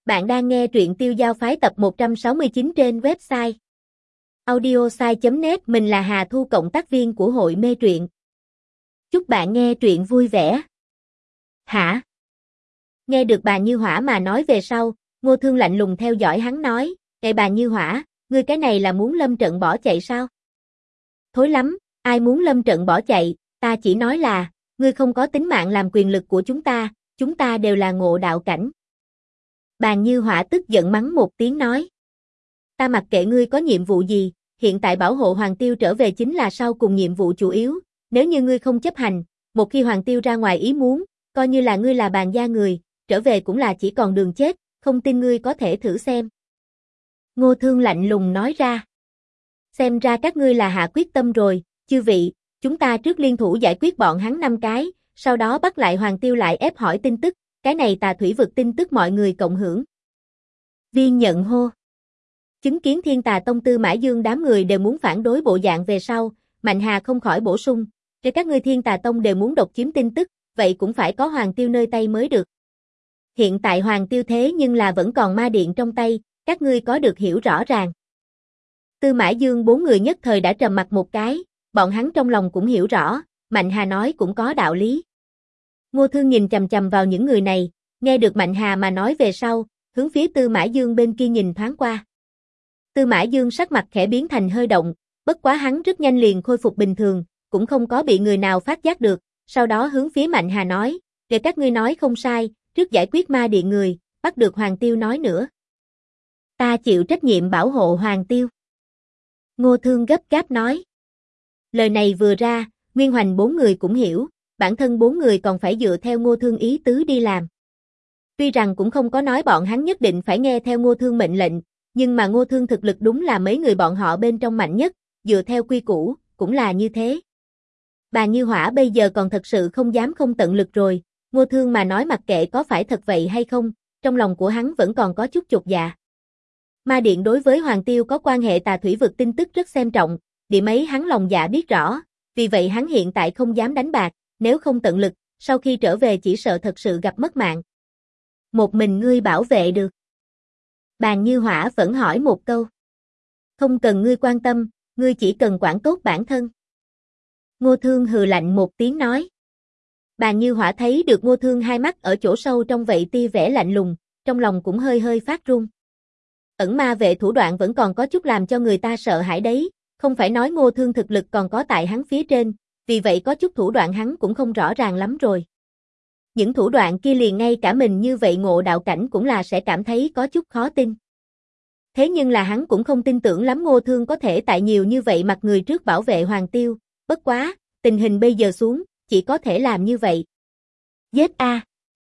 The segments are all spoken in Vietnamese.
Bạn đang nghe truyện Tiêu Giao Phái tập 169 trên website audiosai.net. Mình là Hà Thu, cộng tác viên của hội mê truyện. Chúc bạn nghe truyện vui vẻ. Hả? Nghe được bà Như Hỏa mà nói về sau, Ngô Thương lạnh lùng theo dõi hắn nói, "Ê bà Như Hỏa, ngươi cái này là muốn lâm trận bỏ chạy sao?" "Thối lắm, ai muốn lâm trận bỏ chạy, ta chỉ nói là, ngươi không có tính mạng làm quyền lực của chúng ta đều là ngộ đạo cảnh." Bà Như Hỏa tức giận mắng một tiếng nói, "Ta mặc kệ ngươi có nhiệm vụ gì, hiện tại bảo hộ Hoàng Tiêu trở về chính là sau cùng nhiệm vụ chủ yếu, nếu như ngươi không chấp hành, một khi Hoàng Tiêu ra ngoài ý muốn, coi như là ngươi là bàn gia người, trở về cũng là chỉ còn đường chết, không tin ngươi có thể thử xem." Ngô Thương lạnh lùng nói ra, "Xem ra các ngươi là hạ quyết tâm rồi, chư vị, chúng ta trước liên thủ giải quyết bọn hắn 5 cái, sau đó bắt lại Hoàng Tiêu lại ép hỏi tin tức, cái này Tà Thủy vực tin tức mọi người cộng hưởng." Viên Nhận hô. Chứng kiến Thiên Tà Tông Tư Mã Dương đám người đều muốn phản đối bộ dạng về sau, Mạnh Hà không khỏi bổ sung, "Để các ngươi Thiên Tà Tông đều muốn độc chiếm tin tức, vậy cũng phải có Hoàng Tiêu nơi tay mới được. Hiện tại Hoàng Tiêu thế nhưng là vẫn còn ma điện trong tay, các ngươi có được hiểu rõ ràng." Tư Mã Dương 4 người nhất thời đã trầm mặt một cái, bọn hắn trong lòng cũng hiểu rõ, Mạnh Hà nói cũng có đạo lý. Ngô Thương nhìn chằm chằm vào những người này, nghe được Mạnh Hà mà nói về sau, hướng phía Tư Mã Dương bên kia nhìn thoáng qua. Tư Mã Dương sắc mặt khẽ biến thành hơi động, bất quá hắn rất nhanh liền khôi phục bình thường, cũng không có bị người nào phát giác được, sau đó hướng phía Mạnh Hà nói, "Để các ngươi nói không sai, trước giải quyết ma điện người, bắt được Hoàng Tiêu nói nữa. Ta chịu trách nhiệm bảo hộ Hoàng Tiêu." Ngô Thương gấp gáp nói. Lời này vừa ra, Nguyên Hoành 4 người cũng hiểu, bản thân 4 người còn phải dựa theo Ngô Thương ý tứ đi làm. Tuy rằng cũng không có nói bọn hắn nhất định phải nghe theo Ngô Thương mệnh lệnh, nhưng mà Ngô Thương thực lực đúng là mấy người bọn họ bên trong mạnh nhất, dựa theo quy củ, cũng là như thế. Bà Như Hỏa bây giờ còn thật sự không dám không tận lực rồi, Ngô Thương mà nói mặc kệ có phải thật vậy hay không, trong lòng của hắn vẫn còn có chút chột dạ. Ma điện đối với Hoàng Tiêu có quan hệ Tà Thủy vực tin tức rất xem trọng, điểm ấy hắn lòng dạ biết rõ, vì vậy hắn hiện tại không dám đánh bạc, nếu không tận lực, sau khi trở về chỉ sợ thật sự gặp mất mạng. "Một mình ngươi bảo vệ được?" Bàn Như Hỏa vẫn hỏi một câu. "Không cần ngươi quan tâm, ngươi chỉ cần quản tốt bản thân." Ngô Thương hừ lạnh một tiếng nói. Bàn Như Hỏa thấy được Ngô Thương hai mắt ở chỗ sâu trong vậy tia vẻ lạnh lùng, trong lòng cũng hơi hơi phát run. Ẩn ma vệ thủ đoạn vẫn còn có chút làm cho người ta sợ hãi đấy, không phải nói Ngô Thương thực lực còn có tại hắn phía trên, vì vậy có chút thủ đoạn hắn cũng không rõ ràng lắm rồi. Những thủ đoạn kia liền ngay cả mình như vậy ngộ đạo cảnh cũng là sẽ cảm thấy có chút khó tin. Thế nhưng là hắn cũng không tin tưởng lắm Ngô Thương có thể tại nhiều như vậy mặt người trước bảo vệ Hoàng Tiêu, bất quá, tình hình bây giờ xuống, chỉ có thể làm như vậy. "Giết a!"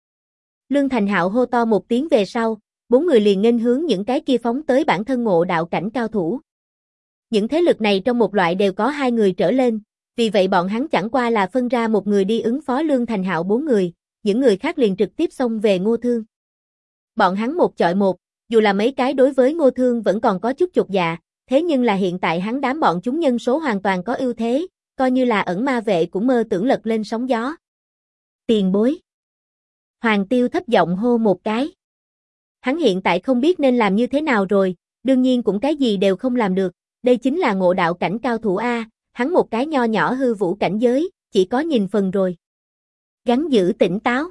Lương Thành Hạo hô to một tiếng về sau, 4 người liền nghênh hướng những cái kia phóng tới bản thân ngộ đạo cảnh cao thủ. Những thế lực này trong một loại đều có 2 người trở lên, vì vậy bọn hắn chẳng qua là phân ra một người đi ứng phó Lương Thành Hạo 4 người, những người khác liền trực tiếp xông về Ngô Thương. Bọn hắn một chọi một, dù là mấy cái đối với Ngô Thương vẫn còn có chút chột dạ, thế nhưng là hiện tại hắn đám bọn chúng nhân số hoàn toàn có ưu thế, coi như là ẩn ma vệ cũng mơ tưởng lật lên sóng gió. "Tiền bối!" Hoàng Tiêu thấp giọng hô một cái. Hắn hiện tại không biết nên làm như thế nào rồi, đương nhiên cũng cái gì đều không làm được, đây chính là ngộ đạo cảnh cao thủ A, hắn một cái nho nhỏ hư vũ cảnh giới, chỉ có nhìn phần rồi. Gắng giữ tỉnh táo.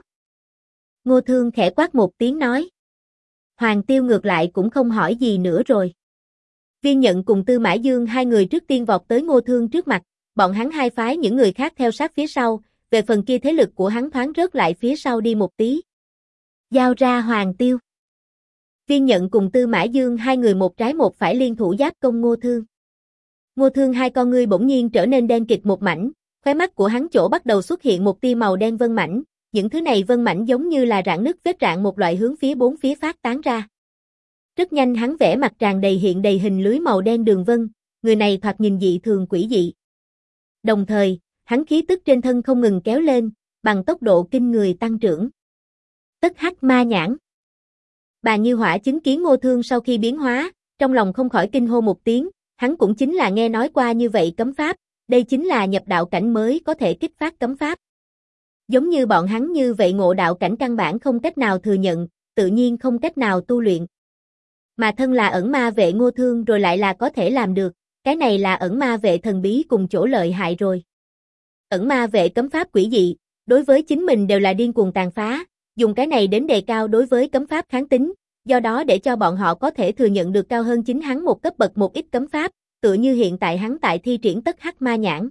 Ngô Thương khẽ quát một tiếng nói. Hoàng Tiêu ngược lại cũng không hỏi gì nữa rồi. Viên Nhận cùng Tư Mã Dương 2 người trước tiên vọt tới Ngô Thương trước mặt, bọn hắn hai phái những người khác theo sát phía sau, về phần kia thế lực của hắn thoáng rớt lại phía sau đi một tí. "Giao ra Hoàng Tiêu." Viên Nhận cùng Tư Mã Dương 2 người một trái một phải liên thủ giáp công Ngô Thương. Ngô Thương hai con ngươi bỗng nhiên trở nên đen kịt một mảnh, khóe mắt của hắn chỗ bắt đầu xuất hiện một tia màu đen vân mảnh, những thứ này vân mảnh giống như là rạn nứt vết rạn một loại hướng phía bốn phía phát tán ra. Rất nhanh hắn vẽ mặt tràn đầy hiện đầy hình lưới màu đen đường vân, người này thoạt nhìn dị thường quỷ dị. Đồng thời, hắn khí tức trên thân không ngừng kéo lên, bằng tốc độ kinh người tăng trưởng. Tất hắc ma nhãn. Bà Như Hỏa chứng kiến Ngô Thương sau khi biến hóa, trong lòng không khỏi kinh hô một tiếng, hắn cũng chính là nghe nói qua như vậy cấm pháp, đây chính là nhập đạo cảnh mới có thể kích phát cấm pháp. Giống như bọn hắn như vậy ngộ đạo cảnh căn bản không cách nào thừa nhận, tự nhiên không cách nào tu luyện. Mà thân là ẩn ma vệ Ngô Thương rồi lại là có thể làm được, cái này là ẩn ma vệ thần bí cùng chỗ lợi hại rồi. Ẩn ma vệ cấm pháp quỷ dị, đối với chính mình đều là điên cuồng tàn phá, dùng cái này đến đề cao đối với cấm pháp kháng tính, do đó để cho bọn họ có thể thừa nhận được cao hơn chính hắn một cấp bậc một ít cấm pháp, tựa như hiện tại hắn tại thi triển tất hắc ma nhãn.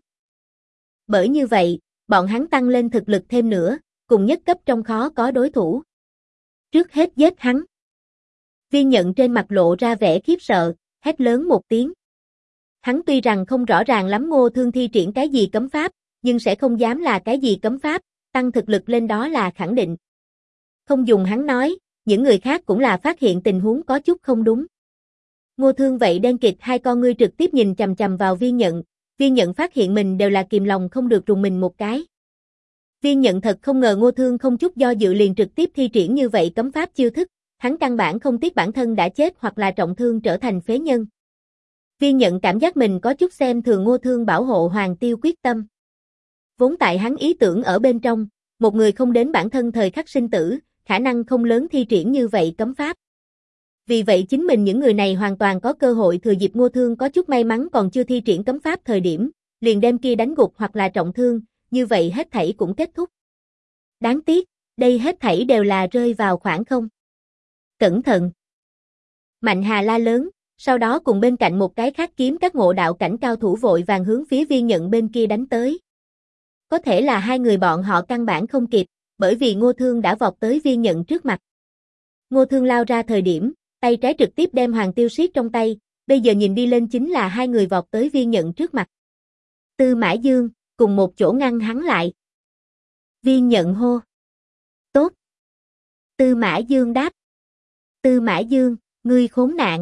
Bởi như vậy, bọn hắn tăng lên thực lực thêm nữa, cùng nhất cấp trong khó có đối thủ. Trước hết giết hắn. Viên Nhận trên mặt lộ ra vẻ khiếp sợ, hét lớn một tiếng. Hắn tuy rằng không rõ ràng lắm Ngô Thương thi triển cái gì cấm pháp, nhưng sẽ không dám là cái gì cấm pháp, tăng thực lực lên đó là khẳng định. Không dùng hắn nói, những người khác cũng là phát hiện tình huống có chút không đúng. Ngô Thương vậy đen kịt hai con ngươi trực tiếp nhìn chằm chằm vào Viên Nhận phát hiện mình đều là kìm lòng không được rùng mình một cái. Viên Nhận thật không ngờ Ngô Thương không chút do dự liền trực tiếp thi triển như vậy cấm pháp chiêu thức, hắn căn bản không tiếc bản thân đã chết hoặc là trọng thương trở thành phế nhân. Viên Nhận cảm giác mình có chút xem thường Ngô Thương bảo hộ Hoàng Tiêu quyết tâm. Vốn tại hắn ý tưởng ở bên trong, một người không đến bản thân thời khắc sinh tử, khả năng không lớn thi triển như vậy cấm pháp. Vì vậy chính mình những người này hoàn toàn có cơ hội thừa dịp Ngô Thương có chút may mắn còn chưa thi triển cấm pháp thời điểm, liền đem kia đánh gục hoặc là trọng thương, như vậy hết thảy cũng kết thúc. Đáng tiếc, đây hết thảy đều là rơi vào khoảng không. Cẩn thận! Mạnh Hà la lớn, sau đó cùng bên cạnh một cái khác kiếm các ngộ đạo cảnh cao thủ vội vàng hướng phía Viên Nhận bên kia đánh tới. Có thể là hai người bọn họ căn bản không kịp, bởi vì Ngô Thương đã vọt tới Viên Nhận trước mặt. Ngô Thương lao ra thời điểm, tay trái trực tiếp đem Hoàng Tiêu siết trong tay, bây giờ nhìn đi lên chính là hai người vọt tới Viên Nhận trước mặt. Tư Mã Dương, cùng một chỗ ngăn hắn lại. Viên Nhận hô. Tốt. Tư Mã Dương đáp. Tư Mã Dương, ngươi khốn nạn.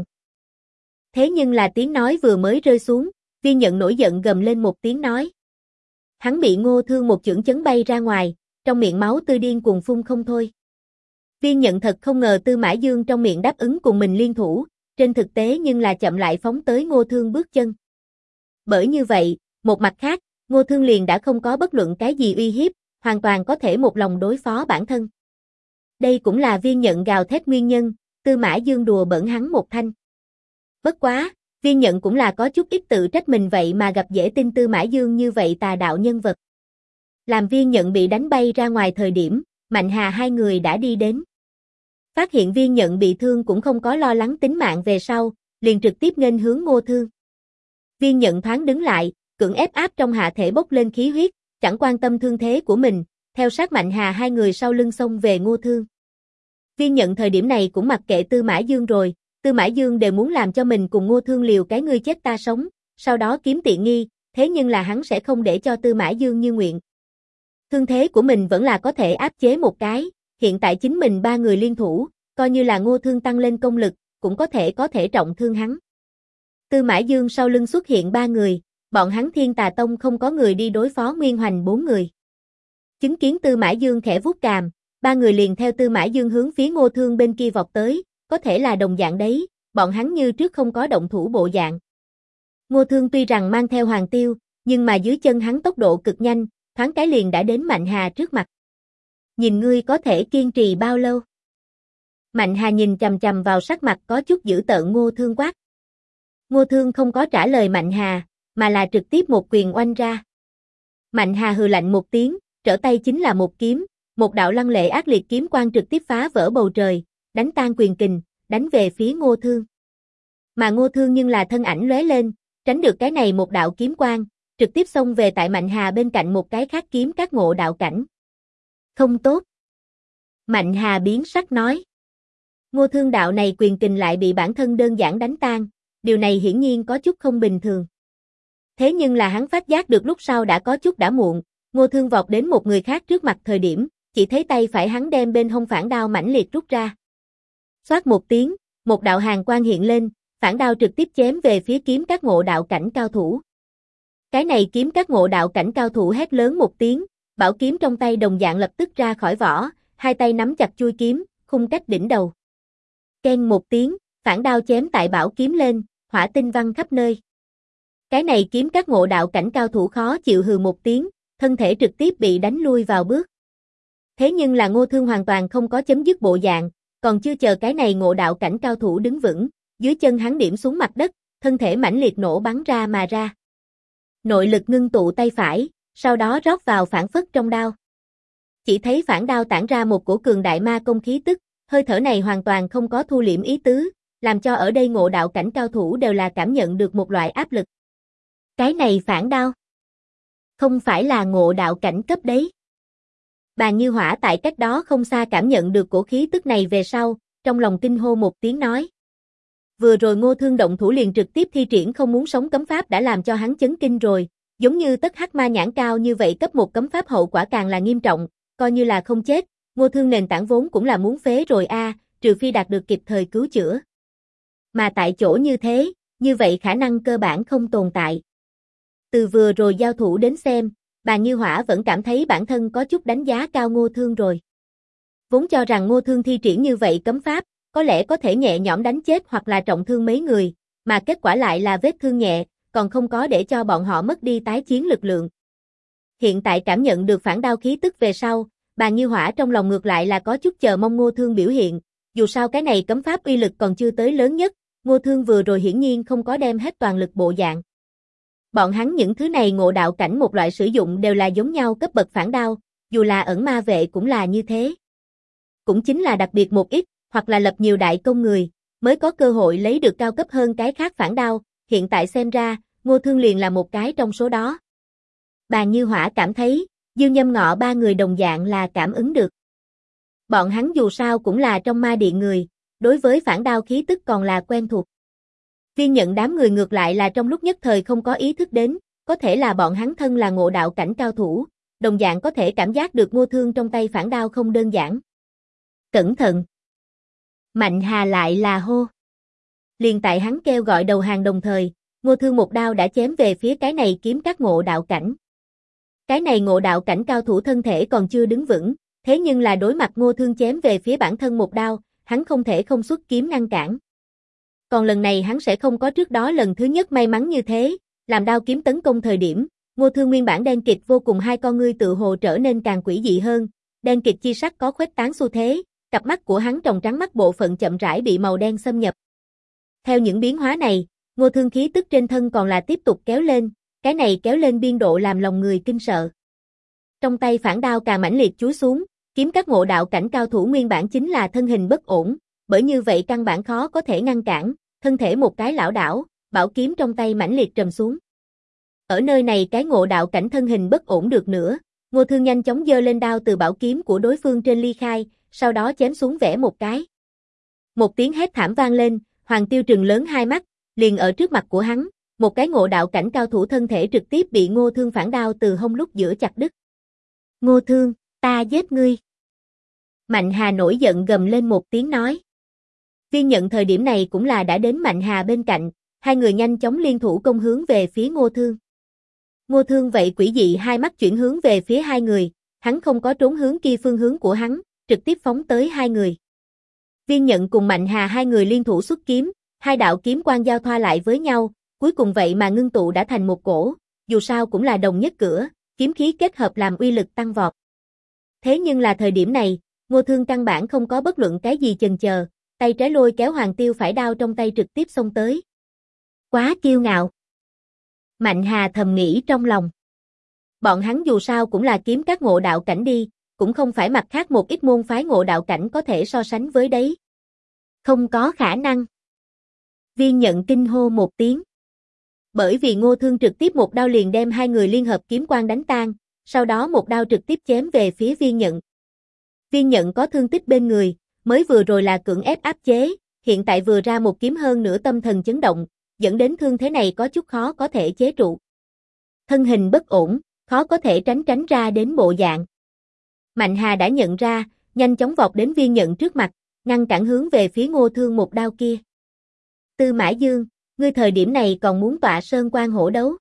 Thế nhưng là tiếng nói vừa mới rơi xuống, Viên Nhận nổi giận gầm lên một tiếng nói. Hắn bị Ngô Thương một chưởng chấn bay ra ngoài, trong miệng máu tươi điên cuồng phun không thôi. Viên Nhận thật không ngờ Tư Mã Dương trong miệng đáp ứng cùng mình liên thủ, trên thực tế nhưng là chậm lại phóng tới Ngô Thương bước chân. Bởi như vậy, một mặt khác, Ngô Thương liền đã không có bất luận cái gì uy hiếp, hoàn toàn có thể một lòng đối phó bản thân. Đây cũng là Viên Nhận gào thét nguyên nhân, Tư Mã Dương đùa bỡn hắn một thanh. Bất quá, Viên Nhận cũng là có chút ít tự trách mình vậy mà gặp dễ tin Tư Mã Dương như vậy tà đạo nhân vật. Làm Viên Nhận bị đánh bay ra ngoài thời điểm, Mạnh Hà hai người đã đi đến. Phát hiện Viên Nhận bị thương cũng không có lo lắng tính mạng về sau, liền trực tiếp nghênh hướng Ngô Thương. Viên Nhận thoáng đứng lại, cưỡng ép áp trong hạ thể bốc lên khí huyết, chẳng quan tâm thương thế của mình, theo sát Mạnh Hà hai người sau lưng xông về Ngô Thương. Viên Nhận thời điểm này cũng mặc kệ Tư Mã Dương rồi, Tư Mã Dương đều muốn làm cho mình cùng Ngô Thương liều cái ngươi chết ta sống, sau đó kiếm tiện nghi, thế nhưng là hắn sẽ không để cho Tư Mã Dương như nguyện. Thương thế của mình vẫn là có thể áp chế một cái, hiện tại chính mình ba người liên thủ, coi như là Ngô Thương tăng lên công lực, cũng có thể trọng thương hắn. Tư Mã Dương sau lưng xuất hiện ba người, bọn hắn Thiên Tà Tông không có người đi đối phó Nguyên Hoành bốn người. Chứng kiến Tư Mã Dương khẽ vuốt cằm, ba người liền theo Tư Mã Dương hướng phía Ngô Thương bên kia vọt tới, có thể là đồng dạng đấy, bọn hắn như trước không có động thủ bộ dạng. Ngô Thương tuy rằng mang theo Hoàng Tiêu, nhưng mà dưới chân hắn tốc độ cực nhanh, thoáng cái liền đã đến Mạnh Hà trước mặt. Nhìn ngươi có thể kiên trì bao lâu? Mạnh Hà nhìn chằm chằm vào sắc mặt có chút dữ tợn Ngô Thương quát. Ngô Thương không có trả lời Mạnh Hà, mà là trực tiếp một quyền oanh ra. Mạnh Hà hừ lạnh một tiếng, trở tay chính là một kiếm, một đạo lăng lệ ác liệt kiếm quang trực tiếp phá vỡ bầu trời, đánh tan quyền kình, đánh về phía Ngô Thương. Mà Ngô Thương nhưng là thân ảnh lóe lên, tránh được cái này một đạo kiếm quang, trực tiếp xông về tại Mạnh Hà bên cạnh một cái khác kiếm các ngộ đạo cảnh. Không tốt. Mạnh Hà biến sắc nói. Ngô Thương đạo này quyền kình lại bị bản thân đơn giản đánh tan, điều này hiển nhiên có chút không bình thường. Thế nhưng là hắn phát giác được lúc sau đã có chút đã muộn, Ngô Thương vọt đến một người khác trước mặt thời điểm, chỉ thấy tay phải hắn đem bên hông phản đao mãnh liệt rút ra. Xoát một tiếng, một đạo hàn quang hiện lên, phản đao trực tiếp chém về phía kiếm các ngộ đạo cảnh cao thủ. Cái này kiếm các ngộ đạo cảnh cao thủ hét lớn một tiếng, bảo kiếm trong tay đồng dạng lập tức ra khỏi vỏ, hai tay nắm chặt chuôi kiếm, khung cách đỉnh đầu. Keng một tiếng, phản đao chém tại bảo kiếm lên, hỏa tinh văng khắp nơi. Cái này kiếm các ngộ đạo cảnh cao thủ khó chịu hừ một tiếng, thân thể trực tiếp bị đánh lui vào bước. Thế nhưng là Ngô Thương hoàn toàn không có chấm dứt bộ dạng, Còn chưa chờ cái này ngộ đạo cảnh cao thủ đứng vững, dưới chân hắn điểm xuống mặt đất, thân thể mãnh liệt nổ bắn ra mà ra. Nội lực ngưng tụ tay phải, sau đó rót vào phản phất trong đao. Chỉ thấy phản đao tản ra một cổ cường đại ma công khí tức, hơi thở này hoàn toàn không có thu liễm ý tứ, làm cho ở đây ngộ đạo cảnh cao thủ đều là cảm nhận được một loại áp lực. Cái này phản đao, không phải là ngộ đạo cảnh cấp đấy. Bàn Như Hỏa tại cách đó không xa cảm nhận được cổ khí tức này về sau, trong lòng kinh hô một tiếng nói. Vừa rồi Ngô Thương động thủ liền trực tiếp thi triển không muốn sống cấm pháp đã làm cho hắn chấn kinh rồi, giống như tất hắc ma nhãn cao như vậy cấp một cấm pháp hậu quả càng là nghiêm trọng, coi như là không chết, Ngô Thương nền tảng vốn cũng là muốn phế rồi trừ phi đạt được kịp thời cứu chữa. Mà tại chỗ như thế, như vậy khả năng cơ bản không tồn tại. Từ vừa rồi giao thủ đến xem, Bàn Như Hỏa vẫn cảm thấy bản thân có chút đánh giá cao Ngô Thương rồi. Vốn cho rằng Ngô Thương thi triển như vậy cấm pháp, có lẽ có thể nhẹ nhõm đánh chết hoặc là trọng thương mấy người, mà kết quả lại là vết thương nhẹ, còn không có để cho bọn họ mất đi tái chiến lực lượng. Hiện tại cảm nhận được phản đao khí tức về sau, Bàn Như Hỏa trong lòng ngược lại là có chút chờ mong Ngô Thương biểu hiện, dù sao cái này cấm pháp uy lực còn chưa tới lớn nhất, Ngô Thương vừa rồi hiển nhiên không có đem hết toàn lực bộ dạng. Bọn hắn những thứ này ngộ đạo cảnh một loại sử dụng đều là giống nhau cấp bậc phản đao, dù là ẩn ma vệ cũng là như thế. Cũng chính là đặc biệt một ít, hoặc là lập nhiều đại công người, mới có cơ hội lấy được cao cấp hơn cái khác phản đao, hiện tại xem ra, Ngô Thương liền là một cái trong số đó. Bàn Như Hỏa cảm thấy, Dương Nhâm Ngọ ba người đồng dạng là cảm ứng được. Bọn hắn dù sao cũng là trong ma điện người, đối với phản đao khí tức còn là quen thuộc. Viên Nhận đám người ngược lại là trong lúc nhất thời không có ý thức đến, có thể là bọn hắn thân là ngộ đạo cảnh cao thủ, đồng dạng có thể cảm giác được Ngô Thương trong tay phản đao không đơn giản. Cẩn thận! Mạnh Hà lại là hô. Liền tại hắn kêu gọi đầu hàng đồng thời, Ngô Thương một đao đã chém về phía cái này kiếm các ngộ đạo cảnh. Cái này ngộ đạo cảnh cao thủ thân thể còn chưa đứng vững, thế nhưng là đối mặt Ngô Thương chém về phía bản thân một đao, hắn không thể không xuất kiếm ngăn cản. Còn lần này hắn sẽ không có trước đó lần thứ nhất may mắn như thế, làm đao kiếm tấn công thời điểm, Ngô Thương nguyên bản đen kịt vô cùng hai con ngươi tự hồ trở nên càng quỷ dị hơn, đen kịt chi sắc có khuếch tán xu thế, cặp mắt của hắn tròng trắng mắt bộ phận chậm rãi bị màu đen xâm nhập. Theo những biến hóa này, Ngô Thương khí tức trên thân còn là tiếp tục kéo lên, cái này kéo lên biên độ làm lòng người kinh sợ. Trong tay phản đao càng mãnh liệt chúi xuống, kiếm các ngộ đạo cảnh cao thủ nguyên bản chính là thân hình bất ổn, bởi như vậy căn bản khó có thể ngăn cản, thân thể một cái lảo đảo, bảo kiếm trong tay mãnh liệt trầm xuống. Ở nơi này cái ngộ đạo cảnh thân hình bất ổn được nữa, Ngô Thương nhanh chóng giơ lên đao từ bảo kiếm của đối phương trên ly khai, sau đó chém xuống vẽ một cái. Một tiếng hét thảm vang lên, Hoàng Tiêu trừng lớn hai mắt, liền ở trước mặt của hắn, một cái ngộ đạo cảnh cao thủ thân thể trực tiếp bị Ngô Thương phản đao từ hông lúc giữa chặt đứt. Ngô Thương, ta giết ngươi. Mạnh Hà nổi giận gầm lên một tiếng nói. Viên Nhận thời điểm này cũng là đã đến Mạnh Hà bên cạnh, hai người nhanh chóng liên thủ công hướng về phía Ngô Thương. Ngô Thương vậy quỷ dị hai mắt chuyển hướng về phía hai người, hắn không có trốn hướng kia phương hướng của hắn, trực tiếp phóng tới hai người. Viên Nhận cùng Mạnh Hà hai người liên thủ xuất kiếm, hai đạo kiếm quang giao thoa lại với nhau, cuối cùng vậy mà ngưng tụ đã thành một cổ, dù sao cũng là đồng nhất cửa, kiếm khí kết hợp làm uy lực tăng vọt. Thế nhưng là thời điểm này, Ngô Thương căn bản không có bất luận cái gì chần chờ, tay trái lôi kéo Hoàng Tiêu phải đao trong tay trực tiếp xông tới. Quá kiêu ngạo. Mạnh Hà thầm nghĩ trong lòng. Bọn hắn dù sao cũng là kiếm các ngộ đạo cảnh đi, cũng không phải mặt khác một ít môn phái ngộ đạo cảnh có thể so sánh với đấy. Không có khả năng. Viên Nhận kinh hô một tiếng. Bởi vì Ngô Thương trực tiếp một đao liền đem hai người liên hợp kiếm quang đánh tan, sau đó một đao trực tiếp chém về phía Viên Nhận. Viên Nhận có thương tích bên người, mới vừa rồi là cưỡng ép áp chế, hiện tại vừa ra một kiếm hơn nữa tâm thần chấn động, dẫn đến thương thế này có chút khó có thể chế trụ. Thân hình bất ổn, khó có thể tránh ra đến bộ dạng. Mạnh Hà đã nhận ra, nhanh chóng vọt đến Viên Nhận trước mặt, ngăn cản hướng về phía Ngô Thương một đao kia. Tư Mã Dương, ngươi thời điểm này còn muốn tọa sơn quan hổ đấu.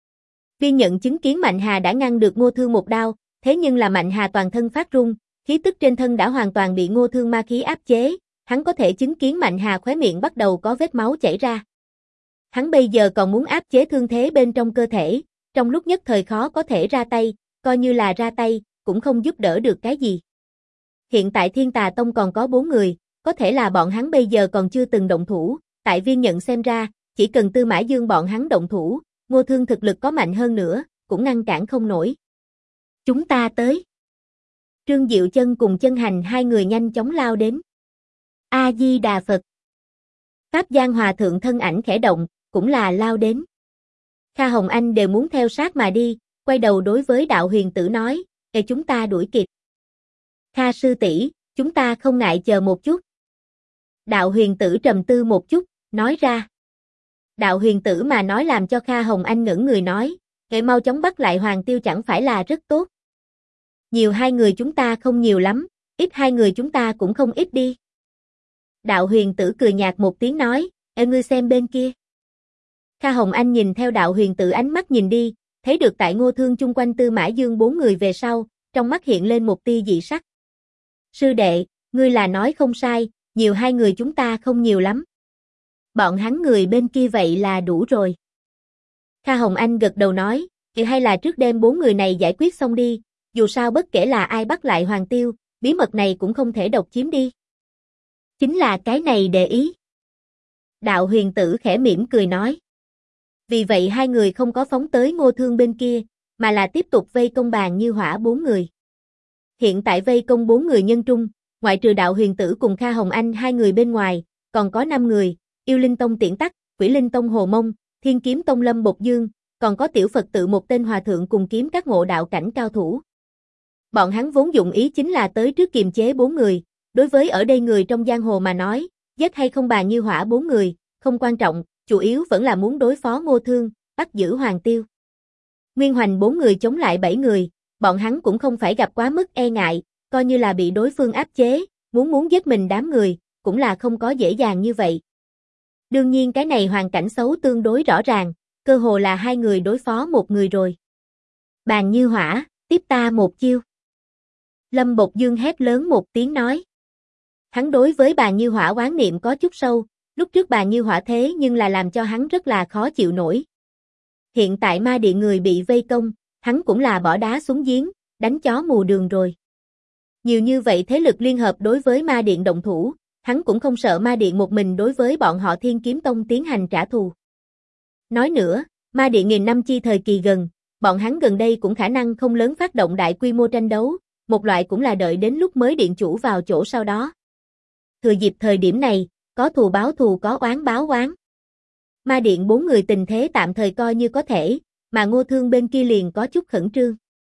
Viên Nhận chứng kiến Mạnh Hà đã ngăn được Ngô Thương một đao, thế nhưng là Mạnh Hà toàn thân phát run, khí tức trên thân đã hoàn toàn bị Ngô Thương ma khí áp chế, hắn có thể chứng kiến Mạnh Hà khóe miệng bắt đầu có vết máu chảy ra. Hắn bây giờ còn muốn áp chế thương thế bên trong cơ thể, trong lúc nhất thời khó có thể ra tay, coi như là ra tay, cũng không giúp đỡ được cái gì. Hiện tại Thiên Tà Tông còn có 4 người, có thể là bọn hắn bây giờ còn chưa từng động thủ, tại Viên Nhận xem ra, chỉ cần Tư Mã Dương bọn hắn động thủ, Ngô Thương thực lực có mạnh hơn nữa, cũng ngăn cản không nổi. Chúng ta tới. Trương Diệu Chân cùng Chân Hành hai người nhanh chóng lao đến. A Di Đà Phật. Pháp Giang Hòa Thượng thân ảnh khẽ động, cũng là lao đến. Kha Hồng Anh đều muốn theo sát mà đi, quay đầu đối với Đạo Huyền Tử nói, chúng ta đuổi kịp. Kha sư tỷ, chúng ta không ngại chờ một chút. Đạo Huyền Tử trầm tư một chút, nói ra. Đạo Huyền Tử mà nói làm cho Kha Hồng Anh ngẩn người nói, mau chóng bắt lại Hoàng Tiêu chẳng phải là rất tốt. Nhiều hai người chúng ta không nhiều lắm, ít hai người chúng ta cũng không ít đi. Đạo Huyền Tử cười nhạt một tiếng nói, ngươi xem bên kia. Kha Hồng Anh nhìn theo Đạo Huyền Tử ánh mắt nhìn đi, thấy được tại Ngô Thương chung quanh Tư Mã Dương bốn người về sau, trong mắt hiện lên một tia dị sắc. Sư đệ, ngươi là nói không sai, nhiều hai người chúng ta không nhiều lắm. Bọn hắn người bên kia vậy là đủ rồi. Kha Hồng Anh gật đầu nói, hay là trước đem bốn người này giải quyết xong đi, dù sao bất kể là ai bắt lại Hoàng Tiêu, bí mật này cũng không thể độc chiếm đi. Chính là cái này để ý. Đạo Huyền Tử khẽ mỉm cười nói. Vì vậy hai người không có phóng tới Ngô Thương bên kia, mà là tiếp tục vây công Bàn Như Hỏa bốn người. Hiện tại vây công bốn người nhân trung, ngoại trừ Đạo Huyền Tử cùng Kha Hồng Anh hai người bên ngoài, còn có 5 người, Yêu Linh Tông Tiễn Tắc, Quỷ Linh Tông Hồ Mông, Thiên Kiếm Tông Lâm Bộc Dương, còn có Tiểu Phật tự một tên hòa thượng cùng kiếm các ngộ đạo cảnh cao thủ. Bọn hắn vốn dụng ý chính là tới trước kiềm chế bốn người, đối với ở đây người trong giang hồ mà nói, giết hay không Bàn Như Hỏa bốn người, không quan trọng, chủ yếu vẫn là muốn đối phó Ngô Thương, bắt giữ Hoàng Tiêu. Nguyên Hoành bốn người chống lại 7 người, bọn hắn cũng không phải gặp quá mức e ngại, coi như là bị đối phương áp chế, muốn giết mình đám người, cũng là không có dễ dàng như vậy. Đương nhiên cái này hoàn cảnh xấu tương đối rõ ràng, cơ hồ là hai người đối phó một người rồi. Bàn Như Hỏa, tiếp ta một chiêu. Lâm Bộc Dương hét lớn một tiếng nói. Hắn đối với Bàn Như Hỏa oán niệm có chút sâu, lúc trước Bàn Như Hỏa thế nhưng là làm cho hắn rất là khó chịu nổi. Hiện tại ma điện người bị vây công, hắn cũng là bỏ đá xuống giếng, đánh chó mù đường rồi. Nhiều như vậy thế lực liên hợp đối với ma điện động thủ, hắn cũng không sợ ma điện một mình đối với bọn họ Thiên Kiếm Tông tiến hành trả thù. Nói nữa, ma điện nghìn năm chi thời kỳ gần, bọn hắn gần đây cũng khả năng không lớn phát động đại quy mô tranh đấu, một loại cũng là đợi đến lúc mới điện chủ vào chỗ sau đó. Thừa dịp thời điểm này, có thù báo thù có oán báo oán. Ma điện 4 người tình thế tạm thời coi như có thể, mà Ngô Thương bên kia liền có chút khẩn trương.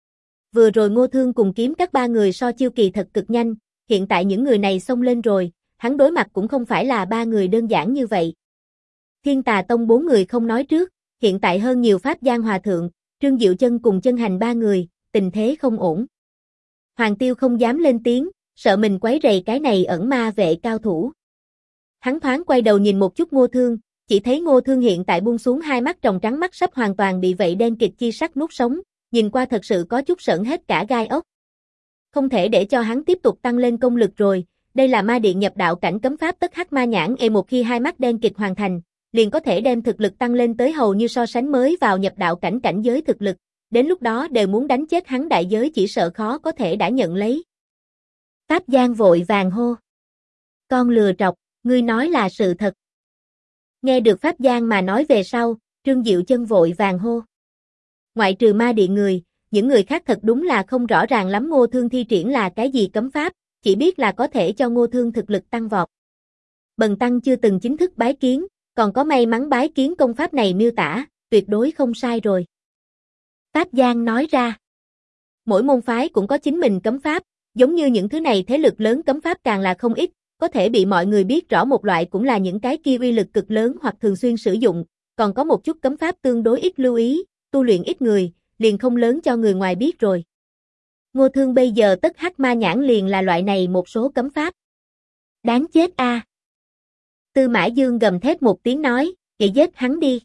Vừa rồi Ngô Thương cùng kiếm các 3 người so chiêu kỳ thật cực nhanh, hiện tại những người này xông lên rồi, hắn đối mặt cũng không phải là 3 người đơn giản như vậy. Thiên Tà Tông 4 người không nói trước, hiện tại hơn nhiều Pháp Giang Hòa Thượng, Trương Diệu Chân cùng Chân Hành 3 người, tình thế không ổn. Hoàng Tiêu không dám lên tiếng, sợ mình quấy rầy cái này ẩn ma vệ cao thủ. Hắn thoáng quay đầu nhìn một chút Ngô Thương, chỉ thấy Ngô Thương hiện tại buông xuống hai mắt tròng trắng mắt sắp hoàn toàn bị vậy đen kịt chi sắc nuốt sống, nhìn qua thật sự có chút sởn hết cả gai ốc. Không thể để cho hắn tiếp tục tăng lên công lực rồi, đây là ma điện nhập đạo cảnh cấm pháp tất hắc ma nhãn một khi hai mắt đen kịt hoàn thành, liền có thể đem thực lực tăng lên tới hầu như so sánh mới vào nhập đạo cảnh cảnh giới thực lực, đến lúc đó đều muốn đánh chết hắn đại giới chỉ sợ khó có thể đã nhận lấy. Pháp Giang vội vàng hô. Con lừa trọc, ngươi nói là sự thật. Nghe được Pháp Giang mà nói về sau, Trương Diệu Chân vội vàng hô. Ngoại trừ ma điện người, những người khác thật đúng là không rõ ràng lắm Ngô Thương thi triển là cái gì cấm pháp, chỉ biết là có thể cho Ngô Thương thực lực tăng vọt. Bần tăng chưa từng chính thức bái kiến, còn có may mắn bái kiến công pháp này miêu tả, tuyệt đối không sai rồi. Pháp Giang nói ra. Mỗi môn phái cũng có chính mình cấm pháp, giống như những thứ này thế lực lớn cấm pháp càng là không ít, có thể bị mọi người biết rõ một loại cũng là những cái kia uy lực cực lớn hoặc thường xuyên sử dụng, còn có một chút cấm pháp tương đối ít lưu ý, tu luyện ít người, liền không lớn cho người ngoài biết rồi. Ngô Thương bây giờ tất hắc ma nhãn liền là loại này một số cấm pháp. Đáng chết a. Tư Mã Dương gầm thét một tiếng nói, "Vậy giết hắn đi."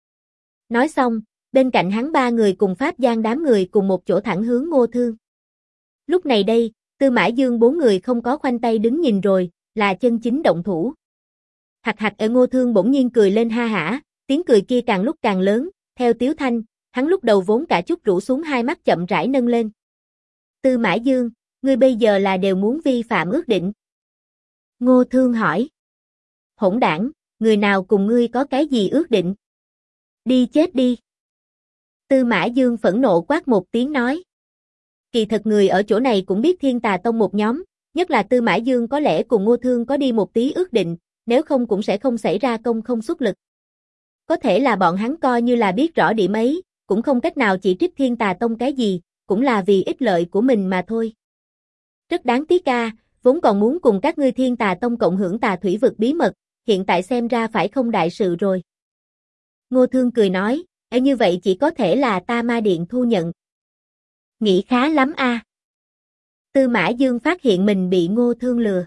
Nói xong, bên cạnh hắn 3 người cùng Pháp Giang đám người cùng một chỗ thẳng hướng Ngô Thương. Lúc này đây, Tư Mã Dương 4 người không có khoanh tay đứng nhìn rồi, là chân chính động thủ. Hạc hạc ở Ngô Thương bỗng nhiên cười lên ha hả, tiếng cười kia càng lúc càng lớn, theo tiếu thanh, hắn lúc đầu vốn cả chút rũ xuống hai mắt chậm rãi nâng lên. Tư Mã Dương, ngươi bây giờ là đều muốn vi phạm ước định. Ngô Thương hỏi. Hỗn đản, người nào cùng ngươi có cái gì ước định? Đi chết đi. Tư Mã Dương phẫn nộ quát một tiếng nói. Kỳ thật người ở chỗ này cũng biết Thiên Tà Tông một nhóm, nhất là Tư Mã Dương có lẽ cùng Ngô Thương có đi một tí ước định, nếu không cũng sẽ không xảy ra công không xuất lực. Có thể là bọn hắn coi như là biết rõ điểm ấy, cũng không cách nào chỉ trích Thiên Tà Tông cái gì, cũng là vì ích lợi của mình mà thôi. Rất đáng tiếc a, vốn còn muốn cùng các ngươi Thiên Tà Tông cộng hưởng Tà Thủy vực bí mật, hiện tại xem ra phải không đại sự rồi. Ngô Thương cười nói, như vậy chỉ có thể là Ta Ma Điện thu nhận. Nghĩ khá lắm a. Tư Mã Dương phát hiện mình bị Ngô Thương lừa.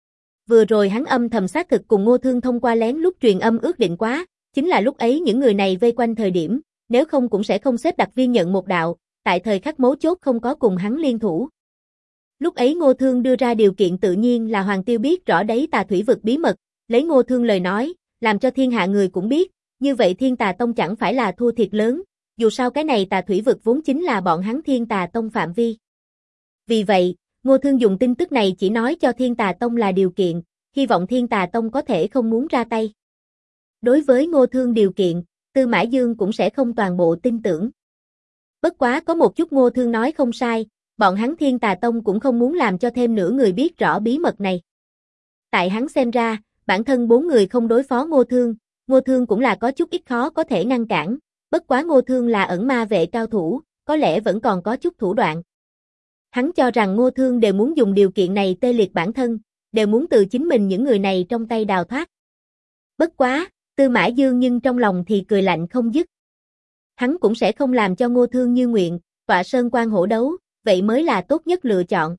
Vừa rồi hắn âm thầm xác thực cùng Ngô Thương thông qua lén lút truyền âm ước định quá, chính là lúc ấy những người này vây quanh thời điểm, nếu không cũng sẽ không xếp đặt viên nhận một đạo, tại thời khắc mấu chốt không có cùng hắn liên thủ. Lúc ấy Ngô Thương đưa ra điều kiện tự nhiên là Hoàng Tiêu biết rõ đấy Tà Thủy vực bí mật, lấy Ngô Thương lời nói, làm cho thiên hạ người cũng biết, như vậy Thiên Tà Tông chẳng phải là thua thiệt lớn, dù sao cái này Tà Thủy vực vốn chính là bọn hắn Thiên Tà Tông phạm vi. Vì vậy, Ngô Thương dùng tin tức này chỉ nói cho Thiên Tà Tông là điều kiện, hy vọng Thiên Tà Tông có thể không muốn ra tay. Đối với Ngô Thương điều kiện, Tư Mã Dương cũng sẽ không toàn bộ tin tưởng. Bất quá có một chút Ngô Thương nói không sai, bọn hắn Thiên Tà Tông cũng không muốn làm cho thêm nửa người biết rõ bí mật này. Tại hắn xem ra, bản thân 4 người không đối phó Ngô Thương cũng là có chút ít khó có thể ngăn cản, bất quá Ngô Thương là ẩn ma vệ cao thủ, có lẽ vẫn còn có chút thủ đoạn. Hắn cho rằng Ngô Thương đều muốn dùng điều kiện này tê liệt bản thân, đều muốn từ chính mình những người này trong tay đào thoát. Bất quá, Tư Mã Dương nhưng trong lòng thì cười lạnh không dứt. Hắn cũng sẽ không làm cho Ngô Thương như nguyện, tọa sơn quan hổ đấu, vậy mới là tốt nhất lựa chọn.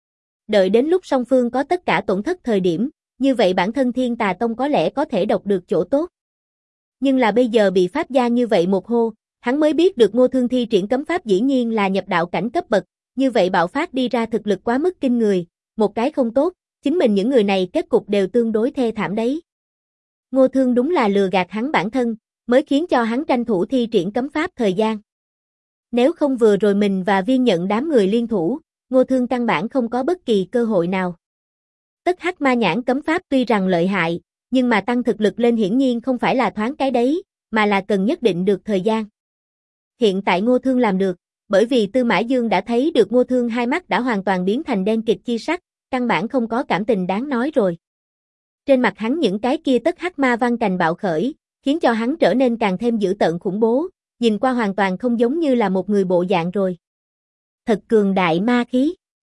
Đợi đến lúc song phương có tất cả tổn thất thời điểm, như vậy bản thân Thiên Tà Tông có lẽ có thể độc được chỗ tốt. Nhưng là bây giờ bị Pháp gia như vậy một hô, hắn mới biết được Ngô Thương thi triển cấm pháp dĩ nhiên là nhập đạo cảnh cấp bậc, như vậy bạo phát đi ra thực lực quá mức kinh người, một cái không tốt, chính mình những người này kết cục đều tương đối thê thảm đấy. Ngô Thương đúng là lừa gạt hắn bản thân, mới khiến cho hắn tranh thủ thi triển cấm pháp thời gian. Nếu không vừa rồi mình và Viên Nhận đám người liên thủ, Ngô Thương căn bản không có bất kỳ cơ hội nào. Tất Hắc Ma Nhãn cấm pháp tuy rằng lợi hại, nhưng mà tăng thực lực lên hiển nhiên không phải là thoáng cái đấy, mà là cần nhất định được thời gian. Hiện tại Ngô Thương làm được, bởi vì Tư Mã Dương đã thấy được Ngô Thương hai mắt đã hoàn toàn biến thành đen kịt chi sắc, căn bản không có cảm tình đáng nói rồi. Trên mặt hắn những cái kia tất hắc ma văn cành bạo khởi, khiến cho hắn trở nên càng thêm dữ tợn khủng bố, nhìn qua hoàn toàn không giống như là một người bộ dạng rồi. Thật cường đại ma khí.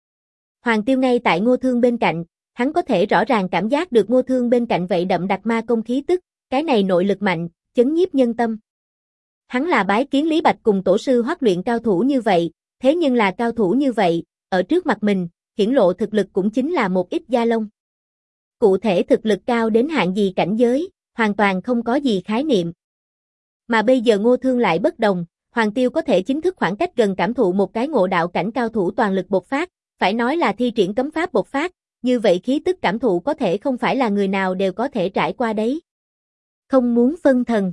Hoàng Tiêu ngay tại Ngô Thương bên cạnh, hắn có thể rõ ràng cảm giác được Ngô Thương bên cạnh vậy đậm đặc ma công khí tức, cái này nội lực mạnh, chấn nhiếp nhân tâm. Hắn là bái kiến Lý Bạch cùng tổ sư Hoắc luyện cao thủ như vậy, thế nhưng là cao thủ như vậy, ở trước mặt mình, hiển lộ thực lực cũng chính là một ít da lông. Cụ thể thực lực cao đến hạng gì cảnh giới, hoàn toàn không có gì khái niệm. Mà bây giờ Ngô Thương lại bất đồng, Hoàng Tiêu có thể chính thức khoảng cách gần cảm thụ một cái ngộ đạo cảnh cao thủ toàn lực bộc phát, phải nói là thi triển cấm pháp bộc phát, như vậy khí tức cảm thụ có thể không phải là người nào đều có thể trải qua đấy. Không muốn phân thần.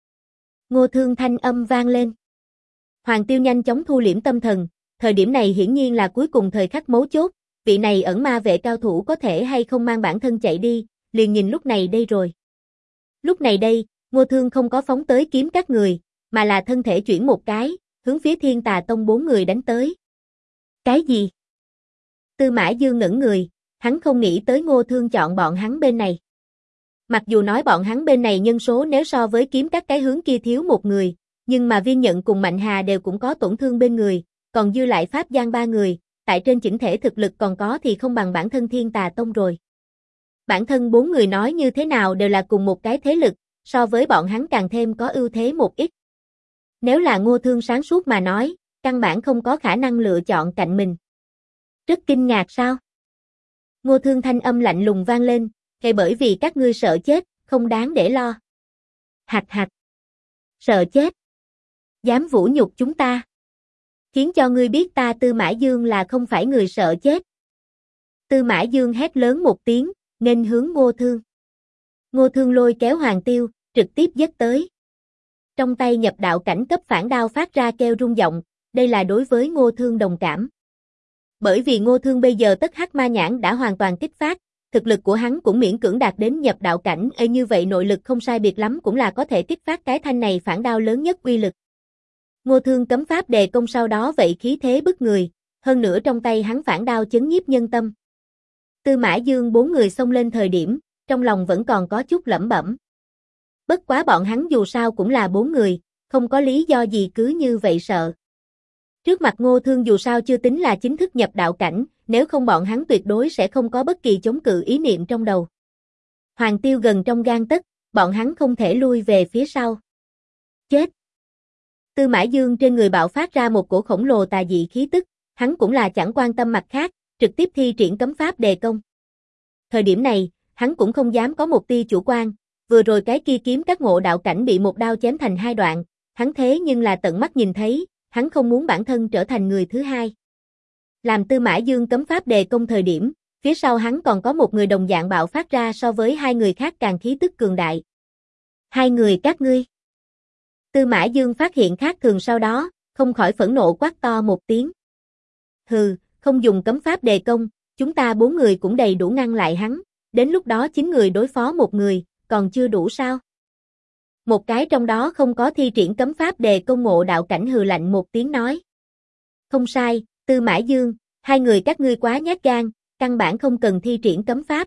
Ngô Thương thanh âm vang lên. Hoàng Tiêu nhanh chóng thu liễm tâm thần, thời điểm này hiển nhiên là cuối cùng thời khắc mấu chốt, vị này ẩn ma vệ cao thủ có thể hay không mang bản thân chạy đi, liền nhìn lúc này đây rồi. Lúc này đây, Ngô Thương không có phóng tới kiếm các người, mà là thân thể chuyển một cái, hướng phía Thiên Tà Tông 4 người đánh tới. Cái gì? Tư Mã Dương ngẩn người, hắn không nghĩ tới Ngô Thương chọn bọn hắn bên này. Mặc dù nói bọn hắn bên này nhân số nếu so với kiếm các cái hướng kia thiếu một người, nhưng mà Viên Nhận cùng Mạnh Hà đều cũng có tổn thương bên người, còn dư lại Pháp Giang 3 người, tại trên chỉnh thể thực lực còn có thì không bằng bản thân Thiên Tà Tông rồi. Bản thân 4 người nói như thế nào đều là cùng một cái thế lực, so với bọn hắn càng thêm có ưu thế một ít. Nếu là Ngô Thương sáng suốt mà nói, căn bản không có khả năng lựa chọn cạnh mình. Rất kinh ngạc sao? Ngô Thương thanh âm lạnh lùng vang lên, kể bởi vì các ngươi sợ chết, không đáng để lo. Hạch hạch. Sợ chết. Dám vũ nhục chúng ta. Khiến cho ngươi biết ta Tư Mã Dương là không phải người sợ chết. Tư Mã Dương hét lớn một tiếng, nghênh hướng Ngô Thương. Ngô Thương lôi kéo Hoàng Tiêu, trực tiếp giết tới. Trong tay nhập đạo cảnh cấp phản đao phát ra kêu rung động, đây là đối với Ngô Thương đồng cảm. Bởi vì Ngô Thương bây giờ tất hắc ma nhãn đã hoàn toàn kích phát, thực lực của hắn cũng miễn cưỡng đạt đến nhập đạo cảnh, như vậy nội lực không sai biệt lắm cũng là có thể kích phát cái thanh này phản đao lớn nhất uy lực. Ngô Thương cấm pháp đề công sau đó vậy khí thế bức người, hơn nữa trong tay hắn phản đao chấn nhiếp nhân tâm. Tư Mã Dương bốn người xông lên thời điểm, trong lòng vẫn còn có chút lẩm bẩm. Bất quá bọn hắn dù sao cũng là bốn người, không có lý do gì cứ như vậy sợ. Trước mặt Ngô Thương dù sao chưa tính là chính thức nhập đạo cảnh, nếu không bọn hắn tuyệt đối sẽ không có bất kỳ chống cự ý niệm trong đầu. Hoàng Tiêu gần trong gang tấc, bọn hắn không thể lui về phía sau. Chết! Tư Mã Dương trên người bạo phát ra một cổ khổng lồ tà dị khí tức, hắn cũng là chẳng quan tâm mặt khác, trực tiếp thi triển cấm pháp đề công. Thời điểm này, hắn cũng không dám có một tia chủ quan, vừa rồi cái kia kiếm các ngộ đạo cảnh bị một đao chém thành hai đoạn, hắn thế nhưng là tận mắt nhìn thấy, hắn không muốn bản thân trở thành người thứ hai. Làm Tư Mã Dương cấm pháp đề công thời điểm, phía sau hắn còn có một người đồng dạng bạo phát ra so với hai người khác càng khí tức cường đại. Hai người các ngươi. Tư Mã Dương phát hiện khác thường sau đó, không khỏi phẫn nộ quát to một tiếng. Hừ, không dùng cấm pháp đề công, chúng ta bốn người cũng đầy đủ ngăn lại hắn, đến lúc đó 9 người đối phó một người, còn chưa đủ sao? Một cái trong đó không có thi triển cấm pháp đề công ngộ đạo cảnh hừ lạnh một tiếng nói. Không sai, Tư Mã Dương, hai người các ngươi quá nhát gan, căn bản không cần thi triển cấm pháp.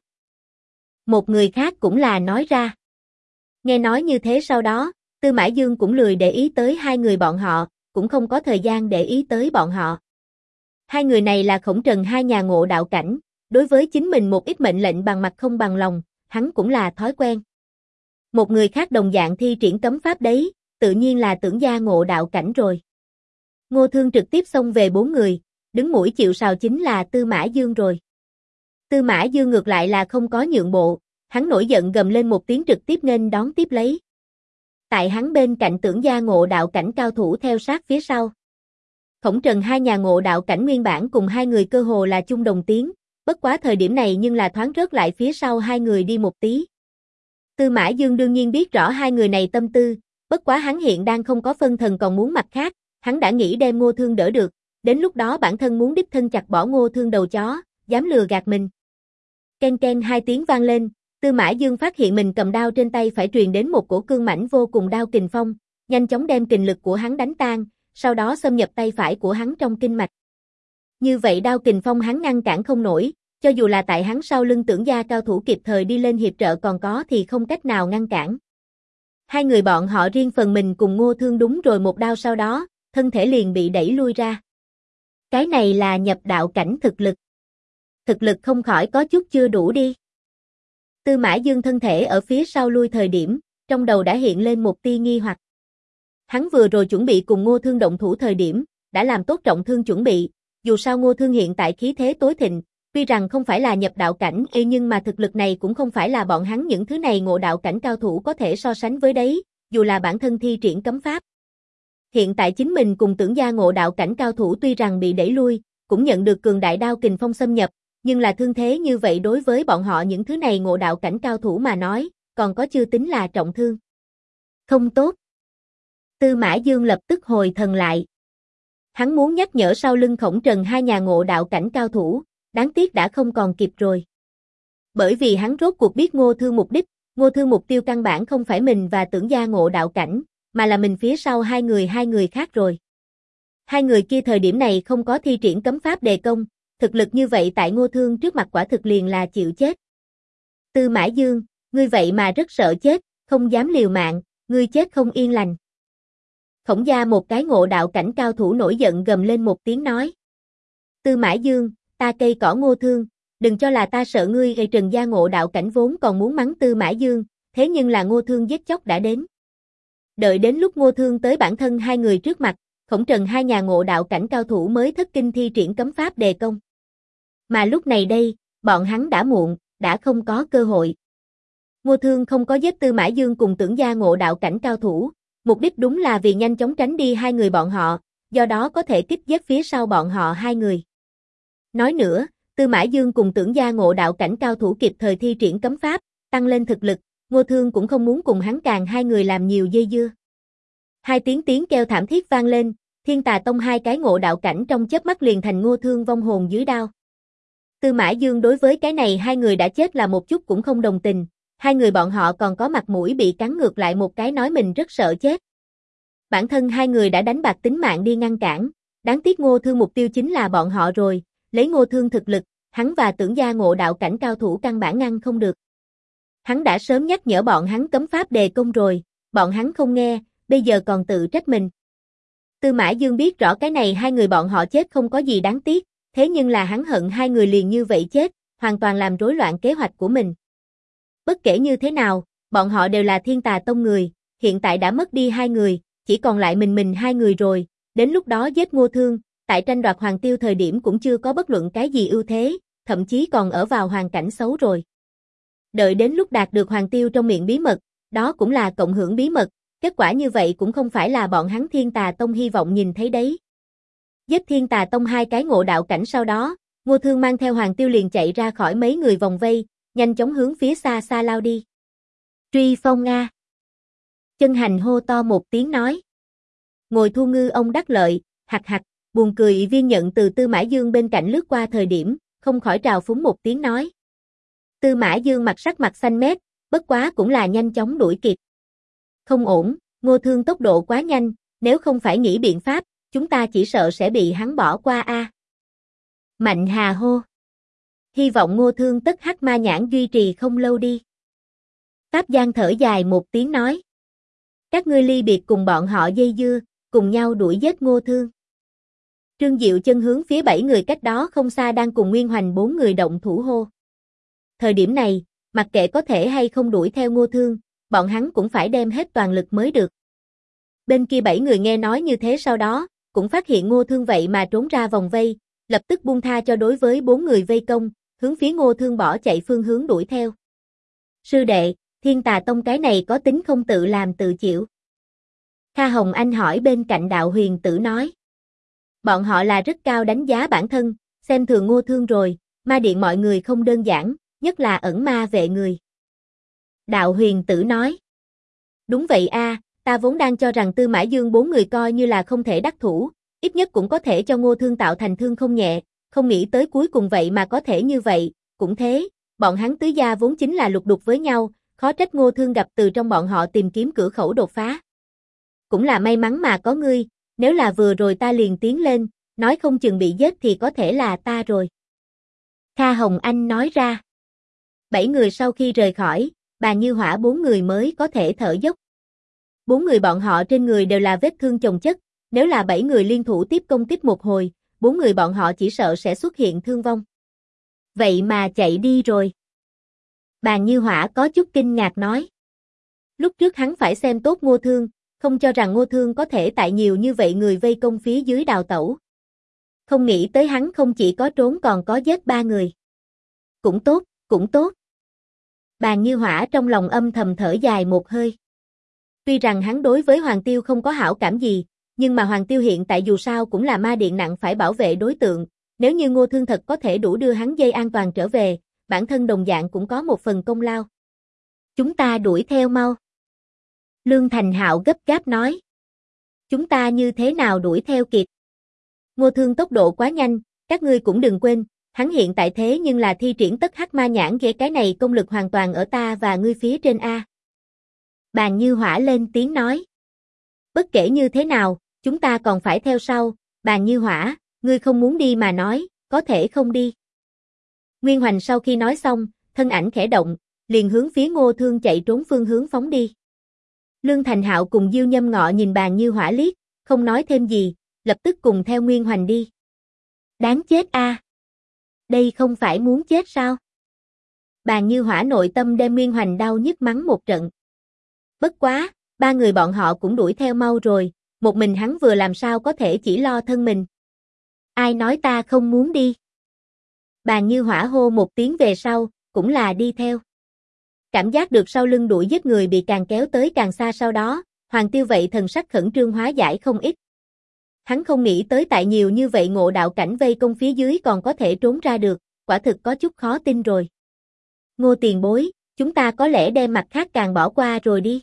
Một người khác cũng là nói ra. Nghe nói như thế sau đó, Tư Mã Dương cũng lười để ý tới hai người bọn họ, cũng không có thời gian để ý tới bọn họ. Hai người này là Khổng Trần hai nhà ngộ đạo cảnh, đối với chính mình một ít mệnh lệnh bằng mặt không bằng lòng, hắn cũng là thói quen. Một người khác đồng dạng thi triển cấm pháp đấy, tự nhiên là Tưởng Gia ngộ đạo cảnh rồi. Ngô Thương trực tiếp xông về bốn người, đứng mũi chịu sào chính là Tư Mã Dương rồi. Tư Mã Dương ngược lại là không có nhượng bộ, hắn nổi giận gầm lên một tiếng trực tiếp nên đón tiếp lấy. Tại hắn bên cạnh Tưởng Gia ngộ đạo cảnh cao thủ theo sát phía sau. Khổng Trần hai nhà ngộ đạo cảnh nguyên bản cùng hai người cơ hồ là chung đồng tiếng, bất quá thời điểm này nhưng là thoáng rớt lại phía sau hai người đi một tí. Tư Mã Dương đương nhiên biết rõ hai người này tâm tư, bất quá hắn hiện đang không có phân thần còn muốn mặt khác, hắn đã nghĩ đem Ngô Thương đỡ được, đến lúc đó bản thân muốn đích thân chặt bỏ Ngô Thương đầu chó, dám lừa gạt mình. Ken ken hai tiếng vang lên, Tư Mã Dương phát hiện mình cầm đao trên tay phải truyền đến một cổ cương mãnh vô cùng đao kình phong, nhanh chóng đem kình lực của hắn đánh tan, sau đó xâm nhập tay phải của hắn trong kinh mạch. Như vậy đao kình phong hắn ngăn cản không nổi, cho dù là tại hắn sau lưng Tưởng Gia cao thủ kịp thời đi lên hiệp trợ còn có thì không cách nào ngăn cản. Hai người bọn họ riêng phần mình cùng Ngô Thương đúng rồi một đao sau đó, thân thể liền bị đẩy lui ra. Cái này là nhập đạo cảnh thực lực. Thực lực không khỏi có chút chưa đủ đi. Tư Mã Dương thân thể ở phía sau lui thời điểm, trong đầu đã hiện lên một tia nghi hoặc. Hắn vừa rồi chuẩn bị cùng Ngô Thương động thủ thời điểm, đã làm tốt trọng thương chuẩn bị, dù sao Ngô Thương hiện tại khí thế tối thịnh, tuy rằng không phải là nhập đạo cảnh nhưng mà thực lực này cũng không phải là bọn hắn những thứ này ngộ đạo cảnh cao thủ có thể so sánh với đấy, dù là bản thân thi triển cấm pháp. Hiện tại chính mình cùng Tưởng Gia ngộ đạo cảnh cao thủ tuy rằng bị đẩy lui, cũng nhận được cường đại đao kình phong xâm nhập, nhưng là thương thế như vậy đối với bọn họ những thứ này ngộ đạo cảnh cao thủ mà nói, còn có chưa tính là trọng thương. Không tốt. Tư Mã Dương lập tức hồi thần lại. Hắn muốn nhắc nhở sau lưng Khổng Trần hai nhà ngộ đạo cảnh cao thủ, đáng tiếc đã không còn kịp rồi. Bởi vì hắn rốt cuộc biết Ngô Thương mục đích, Ngô Thương mục tiêu căn bản không phải mình và Tưởng Gia ngộ đạo cảnh, mà là mình phía sau hai người khác rồi. Hai người kia thời điểm này không có thi triển cấm pháp đề công, thực lực như vậy tại Ngô Thương trước mặt quả thực liền là chịu chết. Tư Mã Dương, ngươi vậy mà rất sợ chết, không dám liều mạng, ngươi chết không yên lành. Khổng Gia một cái ngộ đạo cảnh cao thủ nổi giận gầm lên một tiếng nói. Tư Mã Dương, ta cây cỏ Ngô Thương, đừng cho là ta sợ ngươi. Trần Gia ngộ đạo cảnh vốn còn muốn mắng Tư Mã Dương, thế nhưng là Ngô Thương giết chóc đã đến. Đợi đến lúc Ngô Thương tới bản thân hai người trước mặt, Khổng Trần hai nhà ngộ đạo cảnh cao thủ mới thất kinh thi triển cấm pháp đề công. Mà lúc này đây, bọn hắn đã muộn, đã không có cơ hội. Ngô Thương không có giết Tư Mã Dương cùng Tưởng Gia ngộ đạo cảnh cao thủ, mục đích đúng là vì nhanh chóng tránh đi hai người bọn họ, do đó có thể kích giết phía sau bọn họ hai người. Nói nữa, Tư Mã Dương cùng Tưởng Gia ngộ đạo cảnh cao thủ kịp thời thi triển cấm pháp, tăng lên thực lực, Ngô Thương cũng không muốn cùng hắn càng hai người làm nhiều dây dưa. Hai tiếng kêu thảm thiết vang lên, Thiên Tà Tông hai cái ngộ đạo cảnh trong chớp mắt liền thành Ngô Thương vong hồn dưới đao. Tư Mã Dương đối với cái này hai người đã chết là một chút cũng không đồng tình, hai người bọn họ còn có mặt mũi bị cắn ngược lại một cái nói mình rất sợ chết. Bản thân hai người đã đánh bạc tính mạng đi ngăn cản, đáng tiếc Ngô Thương mục tiêu chính là bọn họ rồi, lấy Ngô Thương thực lực, hắn và Tưởng Gia ngộ đạo cảnh cao thủ căn bản ngăn không được. Hắn đã sớm nhắc nhở bọn hắn cấm pháp đề công rồi, bọn hắn không nghe, bây giờ còn tự trách mình. Tư Mã Dương biết rõ cái này hai người bọn họ chết không có gì đáng tiếc, thế nhưng là hắn hận hai người liền như vậy chết, hoàn toàn làm rối loạn kế hoạch của mình. Bất kể như thế nào, bọn họ đều là Thiên Tà Tông người, hiện tại đã mất đi hai người, chỉ còn lại mình hai người rồi, đến lúc đó giết Ngô Thương, tại tranh đoạt Hoàng Tiêu thời điểm cũng chưa có bất luận cái gì ưu thế, thậm chí còn ở vào hoàn cảnh xấu rồi. Đợi đến lúc đạt được Hoàng Tiêu trong miệng bí mật, đó cũng là cộng hưởng bí mật, kết quả như vậy cũng không phải là bọn hắn Thiên Tà Tông hy vọng nhìn thấy đấy. Giết Thiên Tà Tông hai cái ngộ đạo cảnh sau đó, Ngô Thương mang theo Hoàng Tiêu liền chạy ra khỏi mấy người vòng vây, nhanh chóng hướng phía xa xa lao đi. Truy phong Nga. Chân Hành hô to một tiếng nói. Ngồi thu ngư ông đắc lợi, hạc hạc, buồn cười viên nhận từ Tư Mã Dương bên cạnh lướt qua thời điểm, không khỏi trào phúng một tiếng nói. Tư Mã Dương sắc mặt xanh mét, bất quá cũng là nhanh chóng đuổi kịp. Không ổn, Ngô Thương tốc độ quá nhanh, nếu không phải nghĩ biện pháp, chúng ta chỉ sợ sẽ bị hắn bỏ qua a. Mạnh Hà hô. Hy vọng Ngô Thương tất hắc ma nhãn duy trì không lâu đi. Pháp Giang thở dài một tiếng nói. Các ngươi ly biệt cùng bọn họ dây dưa, cùng nhau đuổi giết Ngô Thương. Trương Diệu Chân hướng phía 7 người cách đó không xa đang cùng Nguyên Hoành 4 người động thủ hô. Thời điểm này, mặc kệ có thể hay không đuổi theo Ngô Thương, bọn hắn cũng phải đem hết toàn lực mới được. Bên kia 7 người nghe nói như thế sau đó, cũng phát hiện Ngô Thương vậy mà trốn ra vòng vây, lập tức buông tha cho đối với 4 người vây công, hướng phía Ngô Thương bỏ chạy phương hướng đuổi theo. Sư đệ, Thiên Tà Tông cái này có tính không tự làm tự chịu? Kha Hồng Anh hỏi bên cạnh Đạo Huyền Tử nói. Bọn họ là rất cao đánh giá bản thân, xem thường Ngô Thương rồi, ma điện mọi người không đơn giản, nhất là ẩn ma vệ người. Đạo Huyền Tử nói. Đúng vậy a, ta vốn đang cho rằng Tư Mã Dương 4 người coi như là không thể đắc thủ, ít nhất cũng có thể cho Ngô Thương tạo thành thương không nhẹ, không nghĩ tới cuối cùng vậy mà có thể như vậy, cũng thế, bọn hắn tứ gia vốn chính là lục đục với nhau, khó trách Ngô Thương gặp từ trong bọn họ tìm kiếm cửa khẩu đột phá. Cũng là may mắn mà có ngươi, nếu là vừa rồi ta liền tiến lên, nói không chừng bị giết thì có thể là ta rồi. Kha Hồng Anh nói ra. 7 người sau khi rời khỏi, Bà Như Hỏa 4 người mới có thể thở dốc. 4 người bọn họ trên người đều là vết thương chồng chất, nếu là 7 người liên thủ tiếp công kích một hồi, 4 người bọn họ chỉ sợ sẽ xuất hiện thương vong. Vậy mà chạy đi rồi. Bà Như Hỏa có chút kinh ngạc nói. Lúc trước hắn phải xem tốt Ngô Thương, không cho rằng Ngô Thương có thể tại nhiều như vậy người vây công phía dưới đào tẩu. Không nghĩ tới hắn không chỉ có trốn còn có giết 3 người. Cũng tốt, cũng tốt. Bà Như Hỏa trong lòng âm thầm thở dài một hơi. Tuy rằng hắn đối với Hoàng Tiêu không có hảo cảm gì, nhưng mà Hoàng Tiêu hiện tại dù sao cũng là ma điện nặng phải bảo vệ đối tượng, nếu như Ngô Thương thật có thể đủ đưa hắn dây an toàn trở về, bản thân đồng dạng cũng có một phần công lao. Chúng ta đuổi theo mau. Lương Thành Hạo gấp gáp nói. Chúng ta như thế nào đuổi theo kịp? Ngô Thương tốc độ quá nhanh, các ngươi cũng đừng quên, hắn hiện tại thế nhưng là thi triển tất hắc ma nhãn ghế cái này công lực hoàn toàn ở ta và ngươi phía trên A. Bà Như Hỏa lên tiếng nói. Bất kể như thế nào, chúng ta còn phải theo sau, Bà Như Hỏa, ngươi không muốn đi mà nói, có thể không đi. Nguyên Hoành sau khi nói xong, thân ảnh khẽ động, liền hướng phía Ngô Thương chạy trốn phương hướng phóng đi. Lương Thành Hạo cùng Diêu Nhâm Ngọ nhìn Bà Như Hỏa liếc, không nói thêm gì, lập tức cùng theo Nguyên Hoành đi. Đáng chết a. Đây không phải muốn chết sao? Bà Như Hỏa nội tâm đem Nguyên Hoành đau nhức mắng một trận. Bất quá, 3 người bọn họ cũng đuổi theo mau rồi, một mình hắn vừa làm sao có thể chỉ lo thân mình. Ai nói ta không muốn đi? Bà Như Hỏa hô một tiếng về sau, cũng là đi theo. Cảm giác được sau lưng đuổi giết người bị càng kéo tới càng xa sau đó, Hoàng Tiêu vậy thần sắc khẩn trương hóa giải không ít. Hắn không nghĩ tới tại nhiều như vậy ngộ đạo cảnh vây công phía dưới còn có thể trốn ra được, quả thực có chút khó tin rồi. Ngô tiền bối, chúng ta có lẽ đem mặt khác càng bỏ qua rồi đi.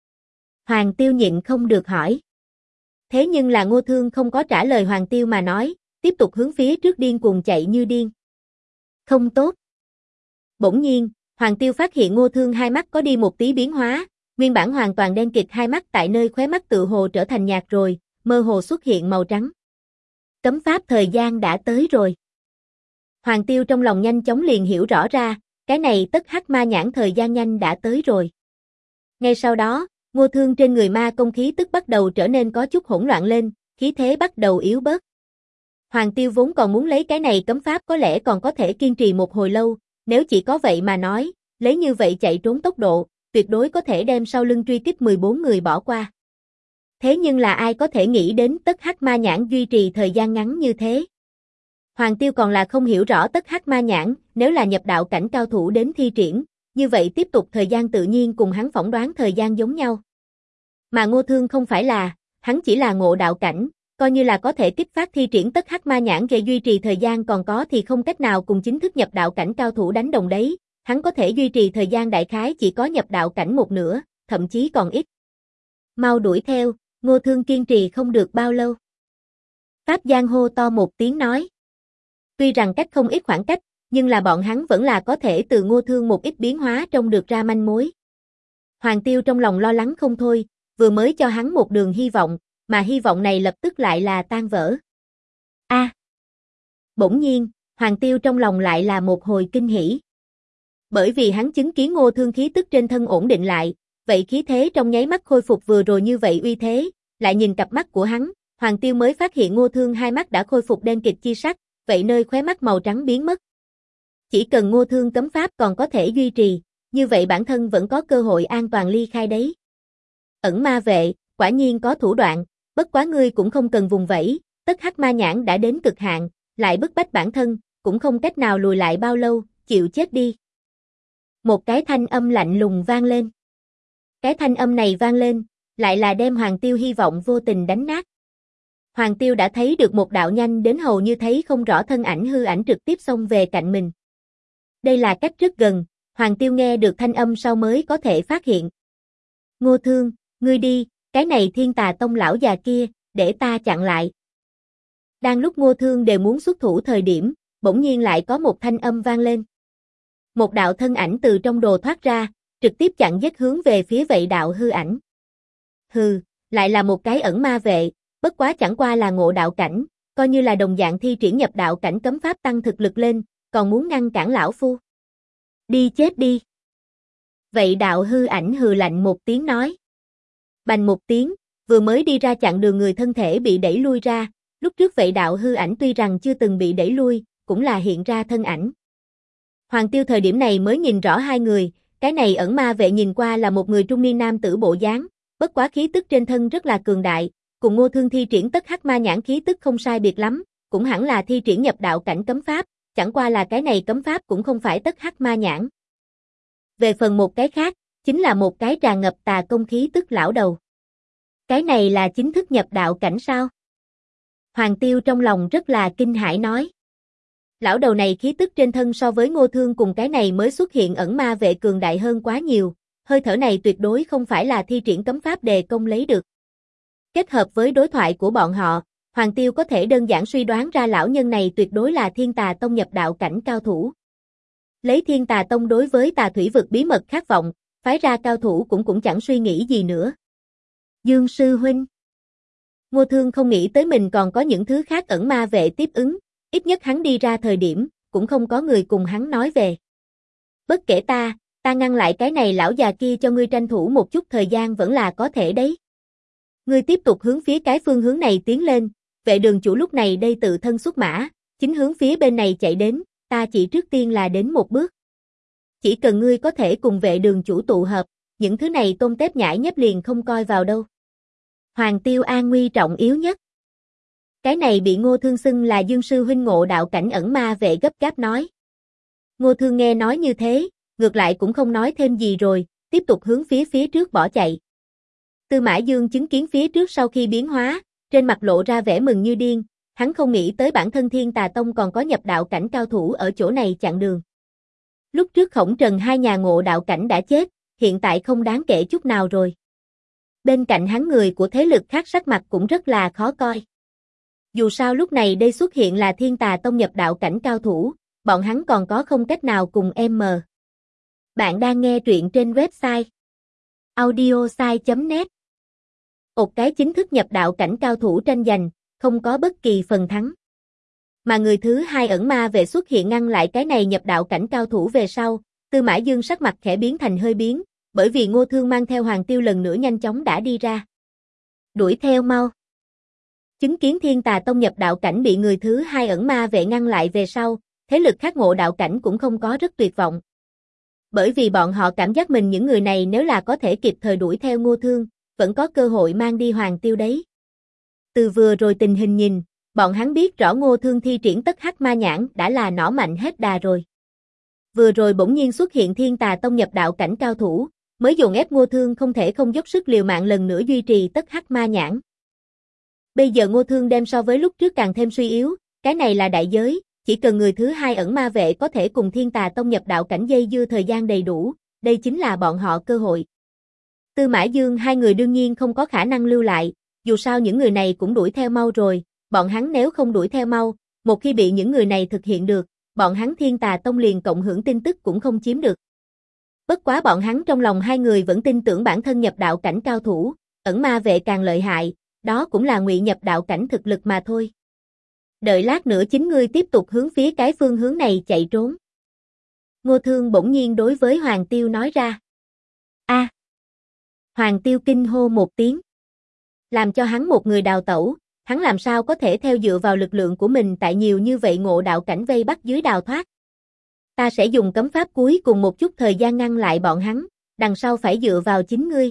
Hoàng Tiêu nhịn không được hỏi. Thế nhưng là Ngô Thương không có trả lời Hoàng Tiêu mà nói, tiếp tục hướng phía trước điên cuồng chạy như điên. Không tốt. Bỗng nhiên, Hoàng Tiêu phát hiện Ngô Thương hai mắt có đi một tí biến hóa, nguyên bản hoàn toàn đen kịt hai mắt tại nơi khóe mắt tự hồ trở thành nhạt rồi, mơ hồ xuất hiện màu trắng. Cấm pháp thời gian đã tới rồi. Hoàng Tiêu trong lòng nhanh chóng liền hiểu rõ ra, cái này tất hắc ma nhãn thời gian nhanh đã tới rồi. Ngay sau đó, Ngô Thương trên người ma công khí tức bắt đầu trở nên có chút hỗn loạn lên, khí thế bắt đầu yếu bớt. Hoàng Tiêu vốn còn muốn lấy cái này cấm pháp có lẽ còn có thể kiên trì một hồi lâu, nếu chỉ có vậy mà nói, lấy như vậy chạy trốn tốc độ, tuyệt đối có thể đem sau lưng truy kích 14 người bỏ qua. Thế nhưng là ai có thể nghĩ đến tất hắc ma nhãn duy trì thời gian ngắn như thế? Hoàng Tiêu còn là không hiểu rõ tất hắc ma nhãn, nếu là nhập đạo cảnh cao thủ đến thi triển, như vậy tiếp tục thời gian tự nhiên cùng hắn phỏng đoán thời gian giống nhau. Mà Ngô Thương không phải là, hắn chỉ là ngộ đạo cảnh, coi như là có thể kích phát thi triển tất hắc ma nhãn để duy trì thời gian còn có thì không cách nào cùng chính thức nhập đạo cảnh cao thủ đánh đồng đấy, hắn có thể duy trì thời gian đại khái chỉ có nhập đạo cảnh một nửa, thậm chí còn ít. Mau đuổi theo, Ngô Thương kiên trì không được bao lâu. Pháp Giang hô to một tiếng nói. Tuy rằng cách không ít khoảng cách, nhưng là bọn hắn vẫn là có thể từ Ngô Thương một ít biến hóa trông được ra manh mối. Hoàng Tiêu trong lòng lo lắng không thôi, vừa mới cho hắn một đường hy vọng, mà hy vọng này lập tức lại là tan vỡ. Bỗng nhiên, Hoàng Tiêu trong lòng lại là một hồi kinh hỉ. Bởi vì hắn chứng kiến Ngô Thương khí tức trên thân ổn định lại, vậy khí thế trong nháy mắt khôi phục vừa rồi như vậy uy thế, lại nhìn cặp mắt của hắn, Hoàng Tiêu mới phát hiện Ngô Thương hai mắt đã khôi phục đen kịt chi sắc, vậy nơi khóe mắt màu trắng biến mất. Chỉ cần Ngô Thương cấm pháp còn có thể duy trì, như vậy bản thân vẫn có cơ hội an toàn ly khai đấy. Ẩn ma vệ, quả nhiên có thủ đoạn, bất quá ngươi cũng không cần vùng vẫy, tất hắc ma nhãn đã đến cực hạn, lại bức bách bản thân, cũng không cách nào lùi lại bao lâu, chịu chết đi. Một cái thanh âm lạnh lùng vang lên. Cái thanh âm này vang lên, lại là đem Hoàng Tiêu hy vọng vô tình đánh nát. Hoàng Tiêu đã thấy được một đạo nhanh đến hầu như thấy không rõ thân ảnh hư ảnh trực tiếp xông về cạnh mình. Đây là cách rất gần, Hoàng Tiêu nghe được thanh âm sau mới có thể phát hiện. Ngô Thương, ngươi đi, cái này Thiên Tà Tông lão già kia, để ta chặn lại. Đang lúc Ngô Thương đều muốn xuất thủ thời điểm, bỗng nhiên lại có một thanh âm vang lên. Một đạo thân ảnh từ trong đồ thoát ra, trực tiếp chặn giết hướng về phía vậy đạo hư ảnh. Hừ, lại là một cái ẩn ma vệ, bất quá chẳng qua là ngộ đạo cảnh, coi như là đồng dạng thi triển nhập đạo cảnh cấm pháp tăng thực lực lên, còn muốn ngăn cản lão phu. Đi chết đi. Vậy đạo hư ảnh hừ lạnh một tiếng nói. Bành một tiếng, vừa mới đi ra chặn đường người thân thể bị đẩy lui ra, lúc trước vậy đạo hư ảnh tuy rằng chưa từng bị đẩy lui, cũng là hiện ra thân ảnh. Hoàng Tiêu thời điểm này mới nhìn rõ hai người, cái này ẩn ma vệ nhìn qua là một người trung niên nam tử bộ dáng, bất quá khí tức trên thân rất là cường đại, cùng Ngô Thương thi triển tất hắc ma nhãn khí tức không sai biệt lắm, cũng hẳn là thi triển nhập đạo cảnh cấm pháp, chẳng qua là cái này cấm pháp cũng không phải tất hắc ma nhãn. Về phần một cái khác, chính là một cái tràn ngập tà công khí tức lão đầu. Cái này là chính thức nhập đạo cảnh sao? Hoàng Tiêu trong lòng rất là kinh hãi nói. Lão đầu này khí tức trên thân so với Ngô Thương cùng cái này mới xuất hiện ẩn ma vệ cường đại hơn quá nhiều, hơi thở này tuyệt đối không phải là thi triển cấm pháp đề công lấy được. Kết hợp với đối thoại của bọn họ, Hoàng Tiêu có thể đơn giản suy đoán ra lão nhân này tuyệt đối là Thiên Tà Tông nhập đạo cảnh cao thủ. Lấy Thiên Tà Tông đối với tà thủy vực bí mật khát vọng, phái ra cao thủ cũng chẳng suy nghĩ gì nữa. Dương sư huynh. Ngô Thương không nghĩ tới mình còn có những thứ khác ẩn ma vệ tiếp ứng, ít nhất hắn đi ra thời điểm, cũng không có người cùng hắn nói về. Bất kể ta ngăn lại cái này lão già kia cho ngươi tranh thủ một chút thời gian vẫn là có thể đấy. Ngươi tiếp tục hướng phía cái phương hướng này tiến lên, vệ đường chủ lúc này đây tự thân xuất mã, chính hướng phía bên này chạy đến, ta chỉ trước tiên là đến một bước. Chỉ cần ngươi có thể cùng vệ đường chủ tụ hợp, những thứ này tôm tép nhãi nhép liền không coi vào đâu. Hoàng Tiêu an nguy trọng yếu nhất. Cái này bị Ngô Thương xưng là Dương sư huynh ngộ đạo cảnh ẩn ma vệ gấp gáp nói. Ngô Thương nghe nói như thế, ngược lại cũng không nói thêm gì rồi, tiếp tục hướng phía trước bỏ chạy. Tư Mã Dương chứng kiến phía trước sau khi biến hóa, trên mặt lộ ra vẻ mừng như điên, hắn không nghĩ tới bản thân Thiên Tà Tông còn có nhập đạo cảnh cao thủ ở chỗ này chặn đường. Lúc trước Khổng Trần hai nhà ngộ đạo cảnh đã chết, hiện tại không đáng kể chút nào rồi. Bên cạnh hắn người của thế lực khác sắc mặt cũng rất là khó coi. Dù sao lúc này đây xuất hiện là Thiên Tà Tông nhập đạo cảnh cao thủ, bọn hắn còn có không cách nào cùng em mờ. Bạn đang nghe truyện trên website audiosai.net. Một cái chính thức nhập đạo cảnh cao thủ tranh giành, không có bất kỳ phần thắng. Mà người thứ hai ẩn ma vệ xuất hiện ngăn lại cái này nhập đạo cảnh cao thủ về sau, Tư Mã Dương sắc mặt khẽ biến thành hơi biến, bởi vì Ngô Thương mang theo Hoàng Tiêu lần nữa nhanh chóng đã đi ra. Đuổi theo mau. Chứng kiến Thiên Tà Tông nhập đạo cảnh bị người thứ hai ẩn ma vệ ngăn lại về sau, thế lực khác ngộ đạo cảnh cũng không có rất tuyệt vọng. Bởi vì bọn họ cảm giác mình những người này nếu là có thể kịp thời đuổi theo Ngô Thương, vẫn có cơ hội mang đi Hoàng Tiêu đấy. Từ vừa rồi tình hình nhìn, bọn hắn biết rõ Ngô Thương thi triển tất hắc ma nhãn đã là nỏ mạnh hết đà rồi. Vừa rồi bỗng nhiên xuất hiện Thiên Tà Tông nhập đạo cảnh cao thủ, mới dồn ép Ngô Thương không thể không dốc sức liều mạng lần nữa duy trì tất hắc ma nhãn. Bây giờ Ngô Thương đem so với lúc trước càng thêm suy yếu, cái này là đại giới, chỉ cần người thứ hai ẩn ma vệ có thể cùng Thiên Tà Tông nhập đạo cảnh dây dưa thời gian đầy đủ, đây chính là bọn họ cơ hội. Tư Mã Dương hai người đương nhiên không có khả năng lưu lại, dù sao những người này cũng đuổi theo mau rồi, bọn hắn nếu không đuổi theo mau, một khi bị những người này thực hiện được, bọn hắn Thiên Tà Tông liền cộng hưởng tin tức cũng không chiếm được. Bất quá bọn hắn trong lòng hai người vẫn tin tưởng bản thân nhập đạo cảnh cao thủ, ẩn ma vệ càng lợi hại, đó cũng là ngụy nhập đạo cảnh thực lực mà thôi. Đợi lát nữa chính ngươi tiếp tục hướng phía cái phương hướng này chạy trốn. Ngô Thương bỗng nhiên đối với Hoàng Tiêu nói ra. A. Hoàng Tiêu kinh hô một tiếng. Làm cho hắn một người đào tẩu, hắn làm sao có thể theo dựa vào lực lượng của mình tại nhiều như vậy ngộ đạo cảnh vây bắt dưới đào thoát. Ta sẽ dùng cấm pháp cuối cùng một chút thời gian ngăn lại bọn hắn, đằng sau phải dựa vào chính ngươi.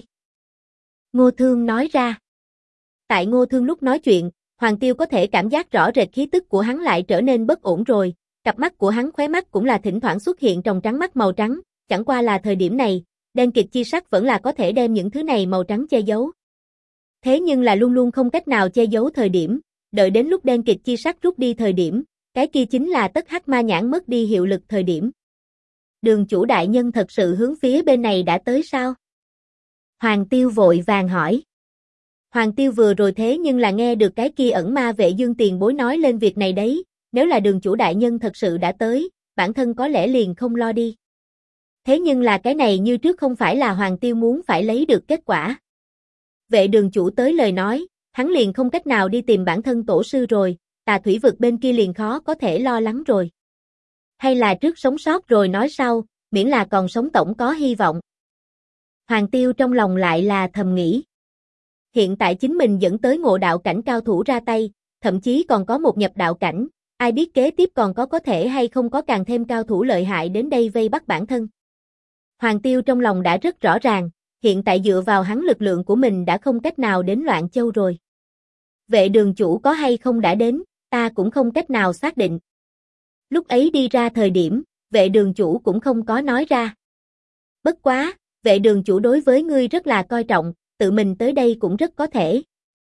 Ngô Thương nói ra. Tại Ngô Thương lúc nói chuyện, Hoàng Tiêu có thể cảm giác rõ rệt khí tức của hắn lại trở nên bất ổn rồi, cặp mắt của hắn khóe mắt cũng là thỉnh thoảng xuất hiện tròng trắng mắt màu trắng, chẳng qua là thời điểm này, đen kịt chi sắc vẫn là có thể đem những thứ này màu trắng che giấu. Thế nhưng là luôn luôn không cách nào che giấu thời điểm, đợi đến lúc đen kịt chi sắc rút đi thời điểm, cái kia chính là tất hắc ma nhãn mất đi hiệu lực thời điểm. Đường chủ đại nhân thật sự hướng phía bên này đã tới sao? Hoàng Tiêu vội vàng hỏi. Hoàng Tiêu vừa rồi thế nhưng là nghe được cái kia ẩn ma vệ Dương tiền bối nói lên việc này đấy, nếu là đường chủ đại nhân thật sự đã tới, bản thân có lẽ liền không lo đi. Thế nhưng là cái này như trước không phải là Hoàng Tiêu muốn phải lấy được kết quả. Vệ đường chủ tới lời nói, hắn liền không cách nào đi tìm bản thân tổ sư rồi, Tà Thủy vực bên kia liền khó có thể lo lắng rồi. Hay là trước sống sót rồi nói sau, miễn là còn sống tổng có hy vọng. Hoàng Tiêu trong lòng lại là thầm nghĩ. Hiện tại chính mình dẫn tới ngộ đạo cảnh cao thủ ra tay, thậm chí còn có một nhập đạo cảnh, ai biết kế tiếp còn có thể hay không có càng thêm cao thủ lợi hại đến đây vây bắt bản thân. Hoàng Tiêu trong lòng đã rất rõ ràng, hiện tại dựa vào hắn lực lượng của mình đã không cách nào đến Loạn Châu rồi. Vệ đường chủ có hay không đã đến, ta cũng không cách nào xác định. Lúc ấy đi ra thời điểm, vệ đường chủ cũng không có nói ra. Bất quá, vệ đường chủ đối với ngươi rất là coi trọng, tự mình tới đây cũng rất có thể.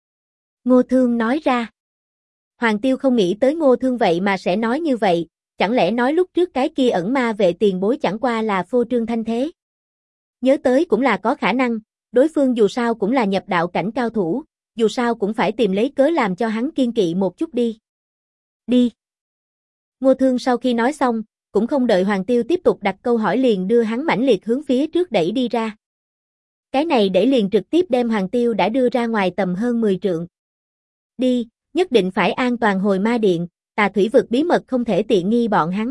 Ngô Thương nói ra. Hoàng Tiêu không nghĩ tới Ngô Thương vậy mà sẽ nói như vậy, chẳng lẽ nói lúc trước cái kia ẩn ma vệ tiền bối chẳng qua là phô trương thanh thế. Nhớ tới cũng là có khả năng, đối phương dù sao cũng là nhập đạo cảnh cao thủ, dù sao cũng phải tìm lấy cớ làm cho hắn kiên kỵ một chút đi. Đi. Ngô Thương sau khi nói xong, cũng không đợi Hoàng Tiêu tiếp tục đặt câu hỏi liền đưa hắn mãnh liệt hướng phía trước đẩy đi ra. Cái này đẩy liền trực tiếp đem Hoàng Tiêu đã đưa ra ngoài tầm hơn 10 trượng. Đi, nhất định phải an toàn hồi ma điện, Tà Thủy vực bí mật không thể tiện nghi bọn hắn.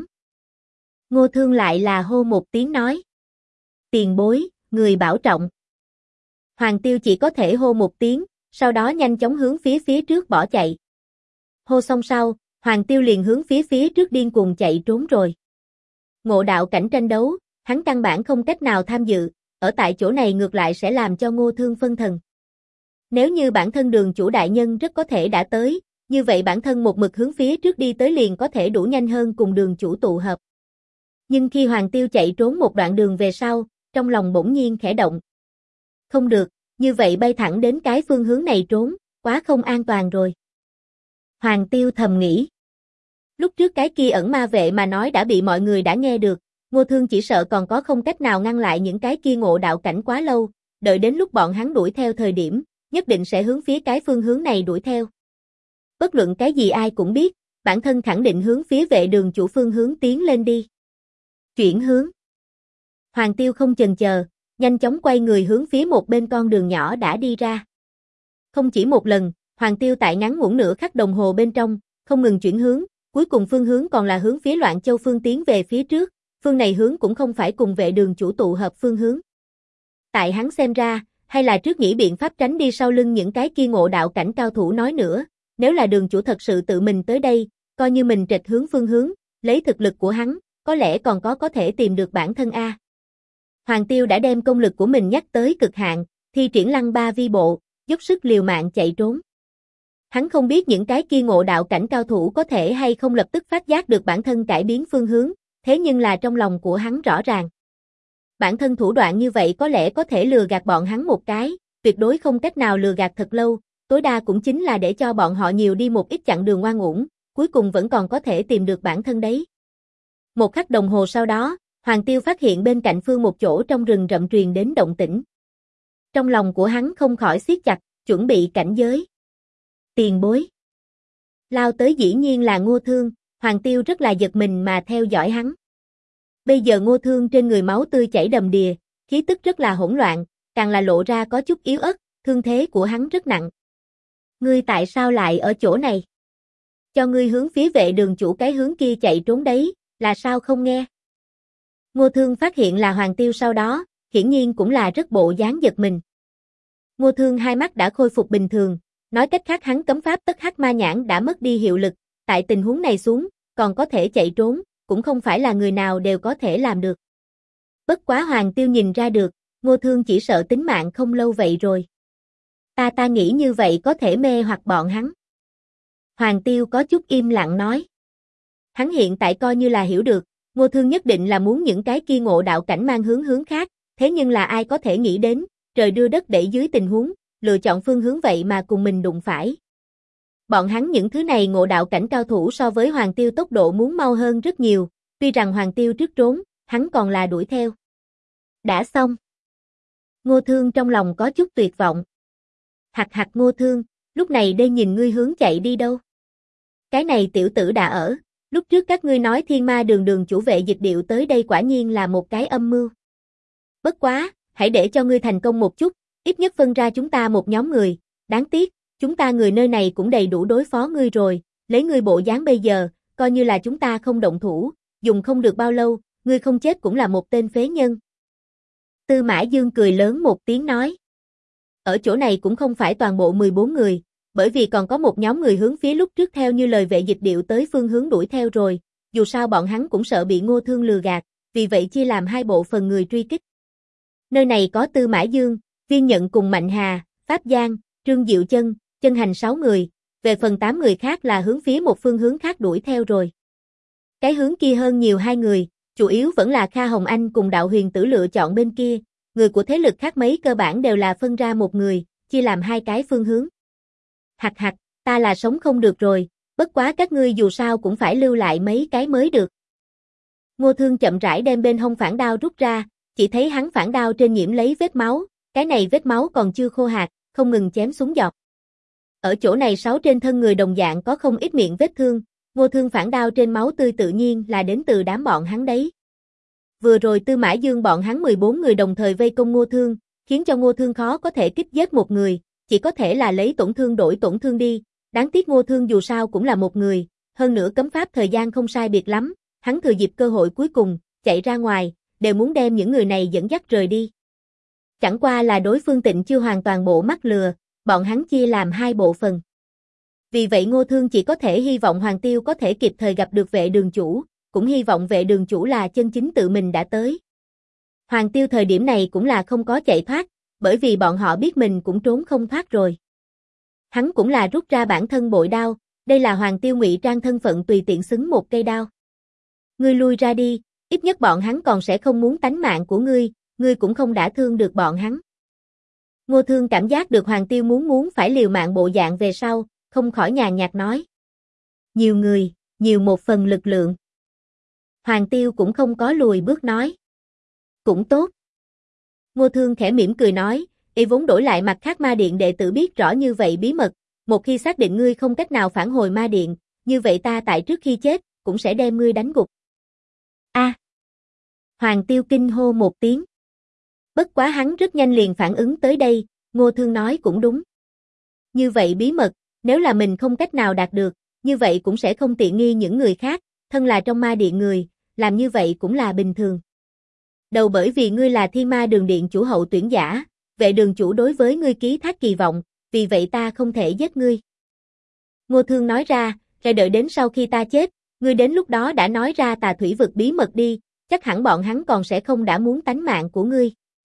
Ngô Thương lại là hô một tiếng nói. Tiền bối, người bảo trọng. Hoàng Tiêu chỉ có thể hô một tiếng, sau đó nhanh chóng hướng phía trước bỏ chạy. Hô xong sau, Hoàng Tiêu liền hướng phía trước điên cuồng chạy trốn rồi. Ngộ đạo cảnh tranh đấu, hắn căn bản không cách nào tham dự, ở tại chỗ này ngược lại sẽ làm cho Ngô Thương phân thần. Nếu như bản thân đường chủ đại nhân rất có thể đã tới, như vậy bản thân một mực hướng phía trước đi tới liền có thể đủ nhanh hơn cùng đường chủ tụ hợp. Nhưng khi Hoàng Tiêu chạy trốn một đoạn đường về sau, trong lòng bỗng nhiên khẽ động. Không được, như vậy bay thẳng đến cái phương hướng này trốn, quá không an toàn rồi. Hoàng Tiêu thầm nghĩ. Lúc trước cái kia ẩn ma vệ mà nói đã bị mọi người đã nghe được, Ngô Thương chỉ sợ còn có không cách nào ngăn lại những cái kia ngộ đạo cảnh quá lâu, đợi đến lúc bọn hắn đuổi theo thời điểm, nhất định sẽ hướng phía cái phương hướng này đuổi theo. Bất luận cái gì ai cũng biết, bản thân khẳng định hướng phía vệ đường chủ phương hướng tiến lên đi. Chuyển hướng. Hoàng Tiêu không chần chờ, nhanh chóng quay người hướng phía một bên con đường nhỏ đã đi ra. Không chỉ một lần, Hoàng Tiêu tại ngắn ngủn nửa khắc đồng hồ bên trong, không ngừng chuyển hướng, cuối cùng phương hướng còn là hướng phía Loạn Châu phương tiến về phía trước, phương này hướng cũng không phải cùng vệ đường chủ tụ hợp phương hướng. Tại hắn xem ra, hay là trước nghĩ biện pháp tránh đi sau lưng những cái kia ngộ đạo cảnh cao thủ nói nữa, nếu là đường chủ thật sự tự mình tới đây, coi như mình trệch hướng phương hướng, lấy thực lực của hắn, có lẽ còn có thể tìm được bản thân a. Hoàng Tiêu đã đem công lực của mình nhắc tới cực hạn, thi triển Lăng Ba Vi Bộ, dốc sức liều mạng chạy trốn. Hắn không biết những cái kia ngộ đạo cảnh cao thủ có thể hay không lập tức phát giác được bản thân cải biến phương hướng, thế nhưng là trong lòng của hắn rõ ràng. Bản thân thủ đoạn như vậy có lẽ có thể lừa gạt bọn hắn một cái, tuyệt đối không cách nào lừa gạt thật lâu, tối đa cũng chính là để cho bọn họ nhiều đi một ít chặng đường oan uổng, cuối cùng vẫn còn có thể tìm được bản thân đấy. Một khắc đồng hồ sau đó, Hoàng Tiêu phát hiện bên cạnh phương một chỗ trong rừng rậm truyền đến động tĩnh. Trong lòng của hắn không khỏi siết chặt, chuẩn bị cảnh giới. Tiền bối. Lao tới dĩ nhiên là Ngô Thương, Hoàng Tiêu rất là giật mình mà theo dõi hắn. Bây giờ Ngô Thương trên người máu tươi chảy đầm đìa, khí tức rất là hỗn loạn, càng là lộ ra có chút yếu ớt, thương thế của hắn rất nặng. Ngươi tại sao lại ở chỗ này? Cho ngươi hướng phía vệ đường chủ cái hướng kia chạy trốn đấy, là sao không nghe? Ngô Thương phát hiện là Hoàng Tiêu sau đó, hiển nhiên cũng là rất bộ dáng giật mình. Ngô Thương hai mắt đã khôi phục bình thường, nói cách khác hắn cấm pháp Tất Hắc Ma Nhãn đã mất đi hiệu lực, tại tình huống này xuống, còn có thể chạy trốn, cũng không phải là người nào đều có thể làm được. Bất quá Hoàng Tiêu nhìn ra được, Ngô Thương chỉ sợ tính mạng không lâu vậy rồi. Ta nghĩ như vậy có thể mê hoặc bọn hắn. Hoàng Tiêu có chút im lặng nói. Hắn hiện tại coi như là hiểu được, Ngô Thương nhất định là muốn những cái kia ngộ đạo cảnh mang hướng khác, thế nhưng là ai có thể nghĩ đến, trời đưa đất đẩy dưới tình huống, lựa chọn phương hướng vậy mà cùng mình đụng phải. Bọn hắn những thứ này ngộ đạo cảnh cao thủ so với Hoàng Tiêu tốc độ muốn mau hơn rất nhiều, tuy rằng Hoàng Tiêu trước trốn, hắn còn là đuổi theo. Đã xong. Ngô Thương trong lòng có chút tuyệt vọng. Hặc Ngô Thương, lúc này đây nhìn ngươi hướng chạy đi đâu? Cái này tiểu tử đã ở, lúc trước các ngươi nói Thiên Ma đường chủ vệ dịch điệu tới đây quả nhiên là một cái âm mưu. Bất quá, hãy để cho ngươi thành công một chút, ít nhất phân ra chúng ta một nhóm người, đáng tiếc, chúng ta người nơi này cũng đầy đủ đối phó ngươi rồi, lấy ngươi bộ dáng bây giờ, coi như là chúng ta không động thủ, dùng không được bao lâu, ngươi không chết cũng là một tên phế nhân. Tư Mã Dương cười lớn một tiếng nói. Ở chỗ này cũng không phải toàn bộ 14 người, bởi vì còn có một nhóm người hướng phía lúc trước theo như lời vệ dịch điệu tới phương hướng đuổi theo rồi, dù sao bọn hắn cũng sợ bị Ngô Thương lừa gạt, vì vậy chia làm hai bộ phần người truy kích. Nơi này có Tư Mã Dương, Viên Nhận cùng Mạnh Hà, Pháp Giang, Trương Diệu Chân, Chân Hành 6 người, về phần 8 người khác là hướng phía một phương hướng khác đuổi theo rồi. Cái hướng kia hơn nhiều 2 người, chủ yếu vẫn là Kha Hồng Anh cùng Đạo Huyền Tử lựa chọn bên kia, người của thế lực khác mấy cơ bản đều là phân ra một người, chia làm hai cái phương hướng. Hặc, ta là sống không được rồi, bất quá các ngươi dù sao cũng phải lưu lại mấy cái mới được. Ngô Thương chậm rãi đem bên hông phản đao rút ra, chỉ thấy hắn phản đao trên nhiễm lấy vết máu, cái này vết máu còn chưa khô hạt, không ngừng chém xuống giọt. Ở chỗ này 6 trên thân người đồng dạng có không ít miệng vết thương, Ngô Thương phản đao trên máu tươi tự nhiên là đến từ đám bọn hắn đấy. Vừa rồi Tư Mã Dương bọn hắn 14 người đồng thời vây công Ngô Thương, khiến cho Ngô Thương khó có thể kích giết một người, chỉ có thể là lấy tổn thương đổi tổn thương đi, đáng tiếc Ngô Thương dù sao cũng là một người, hơn nữa cấm pháp thời gian không sai biệt lắm, hắn thừa dịp cơ hội cuối cùng, chạy ra ngoài, đều muốn đem những người này dẫn dắt rời đi. Chẳng qua là đối phương Tịnh chưa hoàn toàn bộ mắc lừa, bọn hắn chia làm hai bộ phần. Vì vậy Ngô Thương chỉ có thể hy vọng Hoàng Tiêu có thể kịp thời gặp được vệ đường chủ, cũng hy vọng vệ đường chủ là chân chính tự mình đã tới. Hoàng Tiêu thời điểm này cũng là không có chạy thoát, bởi vì bọn họ biết mình cũng trốn không thoát rồi. Hắn cũng là rút ra bản thân bội đao, đây là Hoàng Tiêu ngụy trang thân phận tùy tiện xứng một cây đao. Ngươi lui ra đi, ít nhất bọn hắn còn sẽ không muốn tánh mạng của ngươi cũng không đã thương được bọn hắn. Ngô Thương cảm giác được Hoàng Tiêu muốn phải liều mạng bộ dạng về sau, không khỏi nhàn nhạt nói. Nhiều người, nhiều một phần lực lượng. Hoàng Tiêu cũng không có lùi bước nói. Cũng tốt. Ngô Thương khẽ mỉm cười nói, y vốn đổi lại mặt khác ma điện đệ tử biết rõ như vậy bí mật, một khi xác định ngươi không cách nào phản hồi ma điện, như vậy ta tại trước khi chết, cũng sẽ đem ngươi đánh gục. A! Hoàng Tiêu kinh hô một tiếng. Bất quá hắn rất nhanh liền phản ứng tới đây, Ngô Thương nói cũng đúng. Như vậy bí mật, nếu là mình không cách nào đạt được, như vậy cũng sẽ không tiện nghi những người khác, thân là trong ma điện người, làm như vậy cũng là bình thường. Đầu bởi vì ngươi là Thiên Ma Đường điện chủ hậu tuyển giả, vệ đường chủ đối với ngươi ký thác kỳ vọng, vì vậy ta không thể giết ngươi. Ngô Thương nói ra, rồi đợi đến sau khi ta chết, ngươi đến lúc đó đã nói ra Tà Thủy vực bí mật đi, chắc hẳn bọn hắn còn sẽ không đã muốn tánh mạng của ngươi.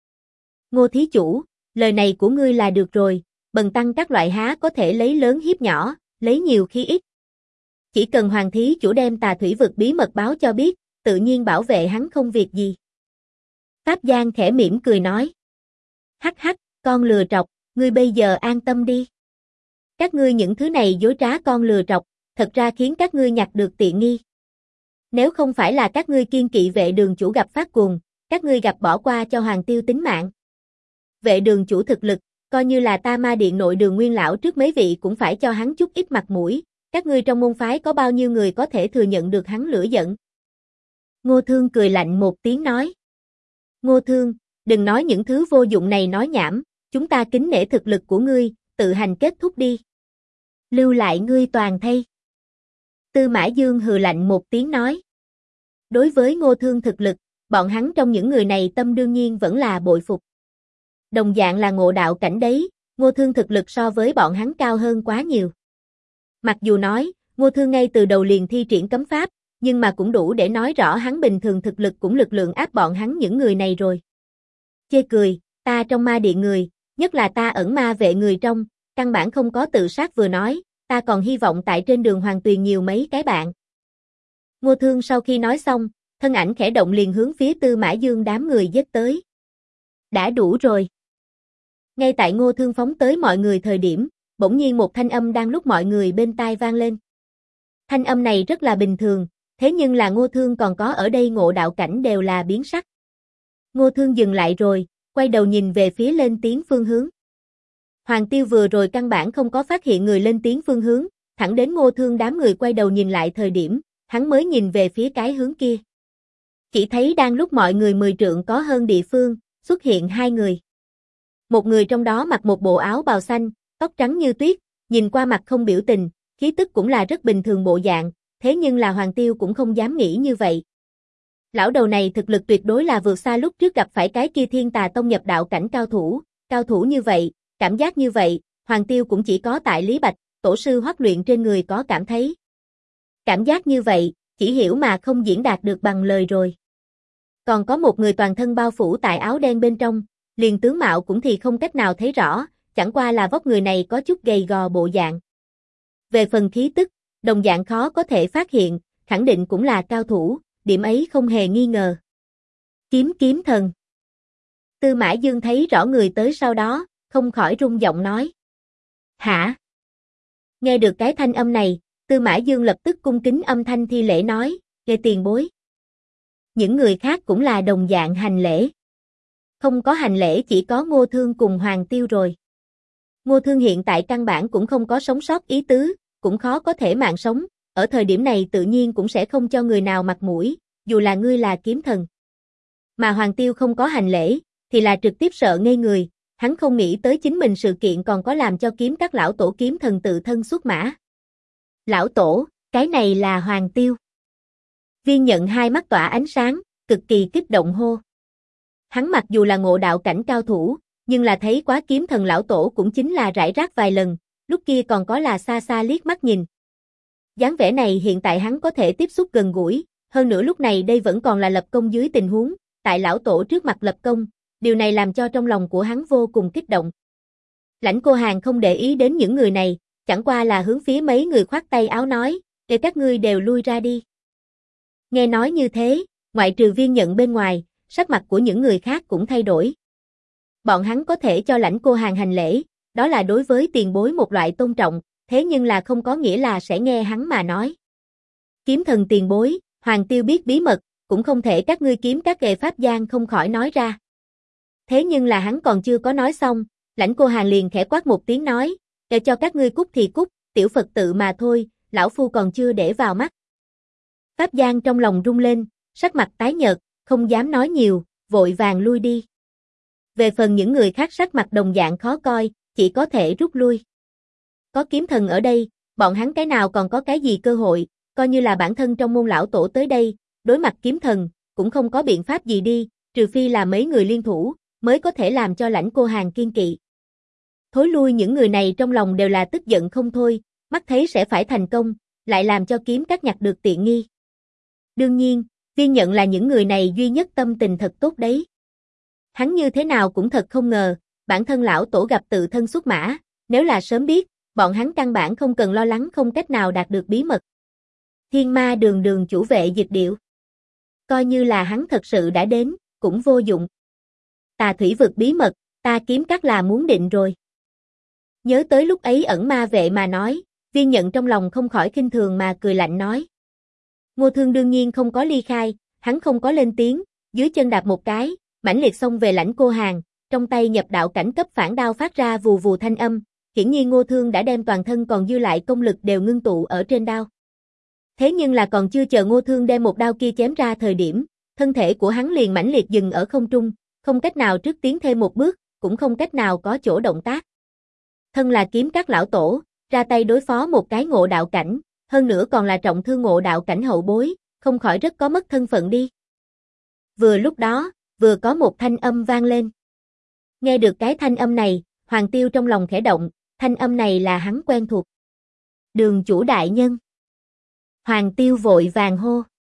Ngô thí chủ, lời này của ngươi là được rồi, bần tăng các loại há có thể lấy lớn hiếp nhỏ, lấy nhiều khi ít. Chỉ cần Hoàng thí chủ đem Tà Thủy vực bí mật báo cho biết, tự nhiên bảo vệ hắn không việc gì. Pháp Giang khẽ mỉm cười nói. Hắc hắc, con lừa trọc, ngươi bây giờ an tâm đi. Các ngươi những thứ này dối trá con lừa trọc, thật ra khiến các ngươi nhặt được tiện nghi. Nếu không phải là các ngươi kiên kỵ vệ đường chủ gặp phát cuồng, các ngươi gặp bỏ qua cho Hoàng Tiêu tính mạng. Vệ đường chủ thực lực, coi như là ta ma điện nội đường nguyên lão trước mấy vị cũng phải cho hắn chút ít mặt mũi, các ngươi trong môn phái có bao nhiêu người có thể thừa nhận được hắn lửa giận. Ngô Thương cười lạnh một tiếng nói. Ngô Thương, đừng nói những thứ vô dụng này nói nhảm, chúng ta kính nể thực lực của ngươi, tự hành kết thúc đi. Lưu lại ngươi toàn thây. Tư Mã Dương hừ lạnh một tiếng nói. Đối với Ngô Thương thực lực, bọn hắn trong những người này tâm đương nhiên vẫn là bội phục. Đồng dạng là ngộ đạo cảnh đấy, Ngô Thương thực lực so với bọn hắn cao hơn quá nhiều. Mặc dù nói, Ngô Thương ngay từ đầu liền thi triển cấm pháp, nhưng mà cũng đủ để nói rõ hắn bình thường thực lực cũng lực lượng áp bọn hắn những người này rồi. Chê cười, ta trong ma điện người, nhất là ta ẩn ma vệ người trong, căn bản không có tự sát vừa nói, ta còn hy vọng tại trên đường Hoàng Tuyền nhiều mấy cái bạn. Ngô Thương sau khi nói xong, thân ảnh khẽ động liền hướng phía Tư Mã Dương đám người giết tới. Đã đủ rồi. Ngay tại Ngô Thương phóng tới mọi người thời điểm, bỗng nhiên một thanh âm đang lúc mọi người bên tai vang lên. Thanh âm này rất là bình thường, thế nhưng là Ngô Thương còn có ở đây ngộ đạo cảnh đều là biến sắc. Ngô Thương dừng lại rồi, quay đầu nhìn về phía lên tiếng phương hướng. Hoàng Tiêu vừa rồi căn bản không có phát hiện người lên tiếng phương hướng, thẳng đến Ngô Thương đám người quay đầu nhìn lại thời điểm, hắn mới nhìn về phía cái hướng kia. Chỉ thấy đang lúc mọi người 10 trượng có hơn địa phương, xuất hiện hai người. Một người trong đó mặc một bộ áo bào xanh, tóc trắng như tuyết, nhìn qua mặt không biểu tình, khí tức cũng là rất bình thường bộ dạng, thế nhưng là Hoàng Tiêu cũng không dám nghĩ như vậy. Lão đầu này thực lực tuyệt đối là vượt xa lúc trước gặp phải cái kia Thiên Tà Tông nhập đạo cảnh cao thủ như vậy, cảm giác như vậy, Hoàng Tiêu cũng chỉ có tại Lý Bạch, tổ sư Hoắc luyện trên người có cảm thấy. Cảm giác như vậy, chỉ hiểu mà không diễn đạt được bằng lời rồi. Còn có một người toàn thân bao phủ tại áo đen bên trong, liền tướng mạo cũng thì không cách nào thấy rõ, chẳng qua là vóc người này có chút gầy gò bộ dạng. Về phần khí tức, đồng dạng khó có thể phát hiện, khẳng định cũng là cao thủ, điểm ấy không hề nghi ngờ. Kiếm thần. Tư Mã Dương thấy rõ người tới sau đó, không khỏi rung giọng nói. Hả? Nghe được cái thanh âm này, Tư Mã Dương lập tức cung kính âm thanh thi lễ nói, nghe tiền bối. Những người khác cũng là đồng dạng hành lễ. Không có hành lễ chỉ có Ngô Thương cùng Hoàng Tiêu rồi. Ngô Thương hiện tại căn bản cũng không có sống sót ý tứ, cũng khó có thể mạng sống, ở thời điểm này tự nhiên cũng sẽ không cho người nào mặt mũi, dù là ngươi là kiếm thần. Mà Hoàng Tiêu không có hành lễ, thì là trực tiếp sợ ngây người, hắn không nghĩ tới chính mình sự kiện còn có làm cho kiếm các lão tổ kiếm thần tự thân xuất mã. Lão tổ, cái này là Hoàng Tiêu. Viên Nhận hai mắt tỏa ánh sáng, cực kỳ kích động hô. Hắn mặc dù là ngộ đạo cảnh cao thủ, nhưng là thấy quá kiếm thần lão tổ cũng chính là rải rác vài lần, lúc kia còn có là xa xa liếc mắt nhìn. Dáng vẻ này hiện tại hắn có thể tiếp xúc gần gũi, hơn nữa lúc này đây vẫn còn là lập công dưới tình huống, tại lão tổ trước mặt lập công, điều này làm cho trong lòng của hắn vô cùng kích động. Lãnh Cô Hàn không để ý đến những người này, chẳng qua là hướng phía mấy người khoát tay áo nói, để các ngươi đều lui ra đi. Nghe nói như thế, ngoại trừ Viên Nhận bên ngoài, sắc mặt của những người khác cũng thay đổi. Bọn hắn có thể cho Lãnh Cô Hàn hành lễ, đó là đối với tiền bối một loại tôn trọng, thế nhưng là không có nghĩa là sẽ nghe hắn mà nói. Kiếm thần tiền bối, Hoàng Tiêu biết bí mật, cũng không thể các ngươi kiếm các nghề Pháp Giang không khỏi nói ra. Thế nhưng là hắn còn chưa có nói xong, Lãnh Cô Hàn liền khẽ quát một tiếng nói, để cho các ngươi cút thì cút, tiểu Phật tự mà thôi, lão phu còn chưa để vào mắt. Pháp Giang trong lòng rung lên, sắc mặt tái nhợt, không dám nói nhiều, vội vàng lui đi. Về phần những người khác sắc mặt đồng dạng khó coi, chỉ có thể rút lui. Có kiếm thần ở đây, bọn hắn cái nào còn có cái gì cơ hội, coi như là bản thân trong môn lão tổ tới đây, đối mặt kiếm thần, cũng không có biện pháp gì đi, trừ phi là mấy người liên thủ, mới có thể làm cho Lãnh Cô Hàn kiên kỵ. Thối lui những người này trong lòng đều là tức giận không thôi, mắt thấy sẽ phải thành công, lại làm cho kiếm các nhặt được tiện nghi. Đương nhiên, Viên Nhận là những người này duy nhất tâm tình thật tốt đấy. Hắn như thế nào cũng thật không ngờ, bản thân lão tổ gặp tự thân xuất mã, nếu là sớm biết, bọn hắn căn bản không cần lo lắng không cách nào đạt được bí mật. Thiên Ma đường đường chủ vệ dịch điệu. Coi như là hắn thật sự đã đến, cũng vô dụng. Tà thủy vực bí mật, ta kiếm các là muốn định rồi. Nhớ tới lúc ấy ẩn ma vệ mà nói, Viên Nhận trong lòng không khỏi khinh thường mà cười lạnh nói. Ngô Thương đương nhiên không có ly khai, hắn không có lên tiếng, dưới chân đạp một cái, mãnh liệt xông về Lãnh Cô Hàn, trong tay nhập đạo cảnh cấp phản đao phát ra vù vù thanh âm, hiển nhiên Ngô Thương đã đem toàn thân còn dư lại công lực đều ngưng tụ ở trên đao. Thế nhưng là còn chưa chờ Ngô Thương đem một đao kia chém ra thời điểm, thân thể của hắn liền mãnh liệt dừng ở không trung, không cách nào trước tiến thêm một bước, cũng không cách nào có chỗ động tác. Thân là kiếm các lão tổ, ra tay đối phó một cái ngộ đạo cảnh, hơn nữa còn là trọng thương ngộ đạo cảnh hậu bối, không khỏi rất có mất thân phận đi. Vừa lúc đó, vừa có một thanh âm vang lên. Nghe được cái thanh âm này, Hoàng Tiêu trong lòng khẽ động, thanh âm này là hắn quen thuộc. Đường chủ đại nhân. Hoàng Tiêu vội vàng hô.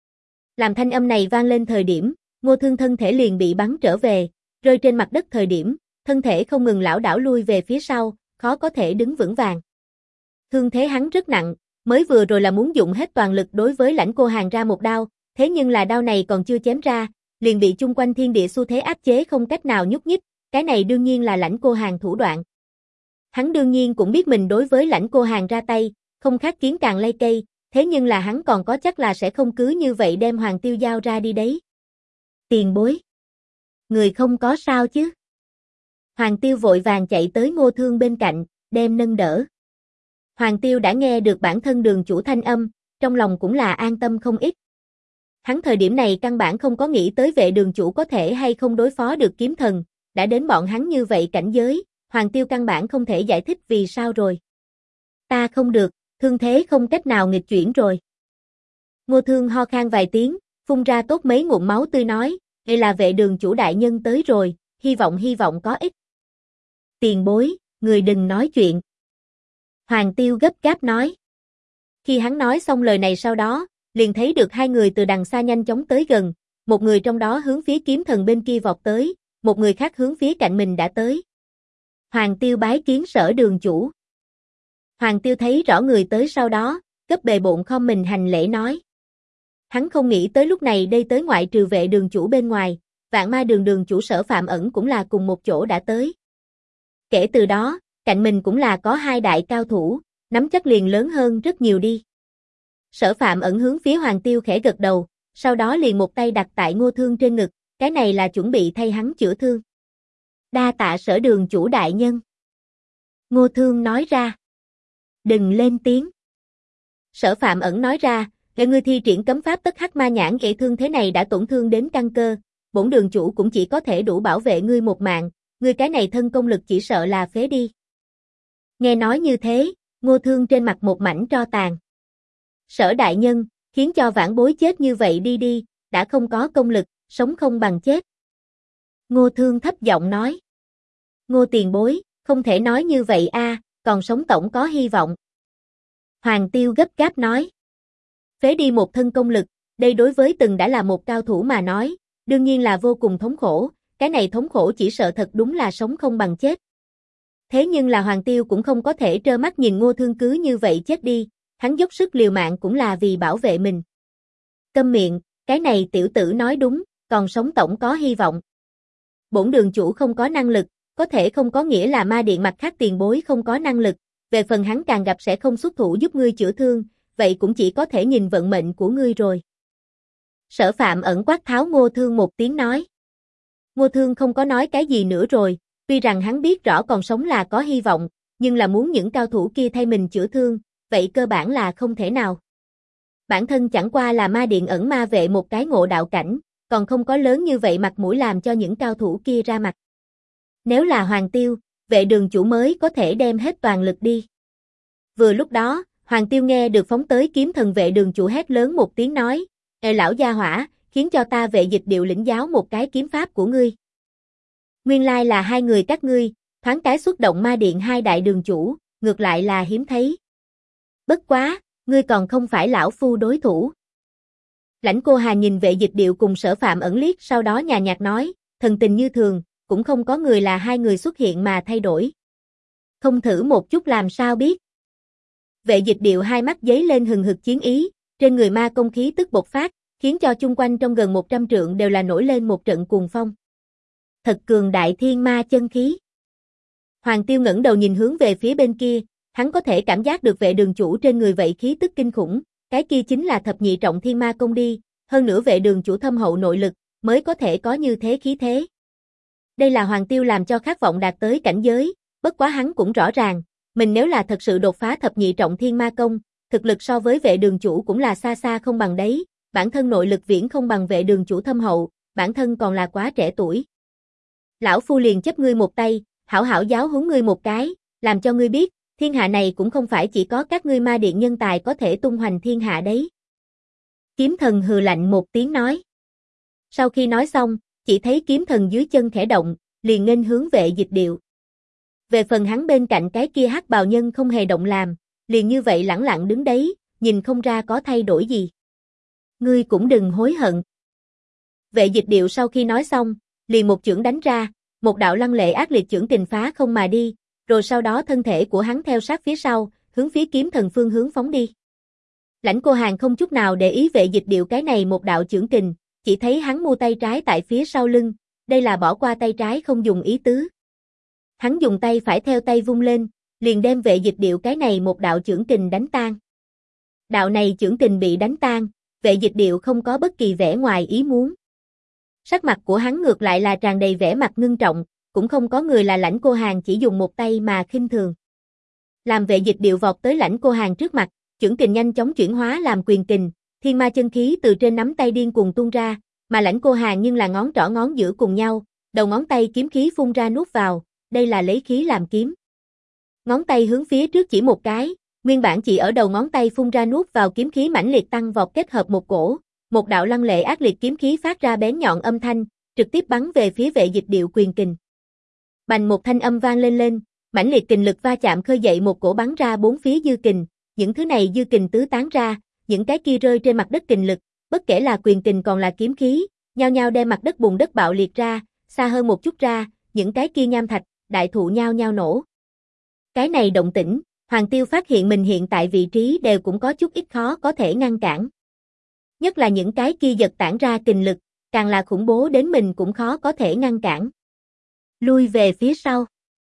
Làm thanh âm này vang lên thời điểm, Ngô Thương thân thể liền bị bắn trở về, rơi trên mặt đất thời điểm, thân thể không ngừng lảo đảo lui về phía sau, khó có thể đứng vững vàng. Thương thế hắn rất nặng, mới vừa rồi là muốn dùng hết toàn lực đối với Lãnh Cô Hàn ra một đao, thế nhưng là đao này còn chưa chém ra, liền bị chung quanh thiên địa xu thế áp chế không cách nào nhúc nhích, cái này đương nhiên là Lãnh Cô Hàn thủ đoạn. Hắn đương nhiên cũng biết mình đối với Lãnh Cô Hàn ra tay, không khác kiến càng lay cây, thế nhưng là hắn còn có chắc là sẽ không cứ như vậy đem Hoàng Tiêu giao ra đi đấy. Tiền bối. Người không có sao chứ? Hoàng Tiêu vội vàng chạy tới Ngô Thương bên cạnh, đem nâng đỡ. Hoàng Tiêu đã nghe được bản thân đường chủ thanh âm, trong lòng cũng là an tâm không ít. Hắn thời điểm này căn bản không có nghĩ tới vệ đường chủ có thể hay không đối phó được kiếm thần, đã đến bọn hắn như vậy cảnh giới, Hoàng Tiêu căn bản không thể giải thích vì sao rồi. Ta không được, thương thế không cách nào nghịch chuyển rồi. Ngô Thương ho khan vài tiếng, phun ra tốt mấy ngụm máu tươi nói, đây là vệ đường chủ đại nhân tới rồi, hy vọng có ích. Tiền bối, người đừng nói chuyện. Hoàng Tiêu gấp gáp nói. Khi hắn nói xong lời này sau đó, liền thấy được hai người từ đằng xa nhanh chóng tới gần, một người trong đó hướng phía kiếm thần bên kia vọt tới, một người khác hướng phía cạnh mình đã tới. Hoàng Tiêu bái kiến Sở đường chủ. Hoàng Tiêu thấy rõ người tới sau đó, gấp bề bộn khom mình hành lễ nói. Hắn không nghĩ tới lúc này đây tới ngoại trừ vệ đường chủ bên ngoài, Vạn Ma đường đường chủ Sở Phạm Ẩn cũng là cùng một chỗ đã tới. Kể từ đó, cạnh mình cũng là có hai đại cao thủ, nắm chắc liền lớn hơn rất nhiều đi. Sở Phạm Ẩn hướng phía Hoàng Tiêu khẽ gật đầu, sau đó liền một tay đặt tại Ngô Thương trên ngực, cái này là chuẩn bị thay hắn chữa thương. Đa tạ Sở đường chủ đại nhân. Ngô Thương nói ra. Đừng lên tiếng. Sở Phạm Ẩn nói ra, nghe ngươi thi triển cấm pháp tất hắc ma nhãn gây thương thế này đã tổn thương đến căn cơ, bổn đường chủ cũng chỉ có thể đủ bảo vệ ngươi một mạng, ngươi cái này thân công lực chỉ sợ là phế đi. Nghe nói như thế, Ngô Thương trên mặt một mảnh tro tàn. Sở đại nhân, khiến cho vãn bối chết như vậy đi, đã không có công lực, sống không bằng chết. Ngô Thương thấp giọng nói. Ngô tiền bối, không thể nói như vậy a, còn sống tổng có hy vọng. Hoàng Tiêu gấp gáp nói. Phế đi một thân công lực, đây đối với từng đã là một cao thủ mà nói, đương nhiên là vô cùng thống khổ, cái này thống khổ chỉ sợ thật đúng là sống không bằng chết. Thế nhưng là Hoàng Tiêu cũng không có thể trơ mắt nhìn Ngô Thương cứ như vậy chết đi, hắn dốc sức liều mạng cũng là vì bảo vệ mình. Câm miệng, cái này tiểu tử nói đúng, còn sống tổng có hy vọng. Bổn đường chủ không có năng lực, có thể không có nghĩa là ma điện mặt khác tiền bối không có năng lực, về phần hắn càng gặp sẽ không xuất thủ giúp ngươi chữa thương, vậy cũng chỉ có thể nhìn vận mệnh của ngươi rồi. Sở Phạm Ẩn quát tháo Ngô Thương một tiếng nói. Ngô Thương không có nói cái gì nữa rồi, tuy rằng hắn biết rõ còn sống là có hy vọng, nhưng là muốn những cao thủ kia thay mình chữa thương, vậy cơ bản là không thể nào. Bản thân chẳng qua là ma điện ẩn ma vệ một cái ngộ đạo cảnh, còn không có lớn như vậy mặt mũi làm cho những cao thủ kia ra mặt. Nếu là Hoàng Tiêu, vệ đường chủ mới có thể đem hết toàn lực đi. Vừa lúc đó, Hoàng Tiêu nghe được phóng tới kiếm thần vệ đường chủ hét lớn một tiếng nói, Ê lão gia hỏa, khiến cho ta Vệ Dịch Điệu lĩnh giáo một cái kiếm pháp của ngươi. Nguyên lai là hai người các ngươi, thoáng cái xuất động ma điện hai đại đường chủ, ngược lại là hiếm thấy. Bất quá, ngươi còn không phải lão phu đối thủ. Lãnh Cô Hà nhìn Vệ Dịch Điệu cùng Sở Phạm ẩn liếc, sau đó nhàn nhạt nói, thần tình như thường, cũng không có người là hai người xuất hiện mà thay đổi. Không thử một chút làm sao biết. Vệ Dịch Điệu hai mắt giấy lên hừng hực chiến ý, trên người ma công khí tức bộc phát, khiến cho chung quanh trong gần 100 trượng đều là nổi lên một trận cuồng phong. Thật cường đại thiên ma chân khí. Hoàng Tiêu ngẩng đầu nhìn hướng về phía bên kia, hắn có thể cảm giác được vệ đường chủ trên người vậy khí tức kinh khủng, cái kia chính là thập nhị trọng thiên ma công đi, hơn nữa vệ đường chủ thâm hậu nội lực, mới có thể có như thế khí thế. Đây là Hoàng Tiêu làm cho khát vọng đạt tới cảnh giới, bất quá hắn cũng rõ ràng, mình nếu là thật sự đột phá thập nhị trọng thiên ma công, thực lực so với vệ đường chủ cũng là xa xa không bằng đấy, bản thân nội lực viễn không bằng vệ đường chủ thâm hậu, bản thân còn là quá trẻ tuổi. Lão phu liền chấp ngươi một tay, hảo hảo giáo huấn ngươi một cái, làm cho ngươi biết, thiên hạ này cũng không phải chỉ có các ngươi ma điện nhân tài có thể tung hoành thiên hạ đấy. Kiếm thần hừ lạnh một tiếng nói. Sau khi nói xong, chỉ thấy kiếm thần dưới chân khẽ động, liền nghênh hướng Vệ Dịch Điệu. Về phần hắn bên cạnh cái kia hắc bào nhân không hề động làm, liền như vậy lẳng lặng đứng đấy, nhìn không ra có thay đổi gì. Ngươi cũng đừng hối hận. Vệ Dịch Điệu sau khi nói xong, liền một chưởng đánh ra, một đạo lăng lệ ác liệt chưởng kình phá không mà đi, rồi sau đó thân thể của hắn theo sát phía sau, hướng phía kiếm thần phương hướng phóng đi. Lãnh Cô Hàn không chút nào để ý Vệ Dịch Điệu cái này một đạo chưởng kình, chỉ thấy hắn mu tay trái tại phía sau lưng, đây là bỏ qua tay trái không dùng ý tứ. Hắn dùng tay phải theo tay vung lên, liền đem Vệ Dịch Điệu cái này một đạo chưởng kình đánh tan. Đạo này chưởng kình bị đánh tan, Vệ Dịch Điệu không có bất kỳ vẻ ngoài ý muốn. Sắc mặt của hắn ngược lại là tràn đầy vẻ mặt ngưng trọng, cũng không có người là Lãnh Cô Hàn chỉ dùng một tay mà khinh thường. Làm Vệ Dịch Điệu vọt tới Lãnh Cô Hàn trước mặt, chưởng kình nhanh chóng chuyển hóa làm quyền kình, thiên ma chân khí từ trên nắm tay điên cuồng tuôn ra, mà Lãnh Cô Hàn nhưng là ngón trỏ ngón giữa cùng nhau, đầu ngón tay kiếm khí phun ra nuốt vào, đây là lấy khí làm kiếm. Ngón tay hướng phía trước chỉ một cái, nguyên bản chỉ ở đầu ngón tay phun ra nuốt vào kiếm khí mãnh liệt tăng vọt kết hợp một cổ, một đạo lăng lệ ác liệt kiếm khí phát ra bén nhọn âm thanh, trực tiếp bắn về phía Vệ Dịch Điệu quyền kình. Bành một thanh âm vang lên, mãnh liệt kình lực va chạm khơi dậy một cổ bắn ra bốn phía dư kình, những thứ này dư kình tứ tán ra, những cái kia rơi trên mặt đất kình lực, bất kể là quyền kình còn là kiếm khí, nhao nhao đem mặt đất bùn đất bạo liệt ra, xa hơn một chút ra, những cái kia nham thạch, đại thụ nhao nhao nổ. Cái này động tĩnh, Hoàng Tiêu phát hiện mình hiện tại vị trí đều cũng có chút ít khó có thể ngăn cản. Nhất là những cái kia giật tản ra kình lực, càng là khủng bố đến mình cũng khó có thể ngăn cản. Lui về phía sau.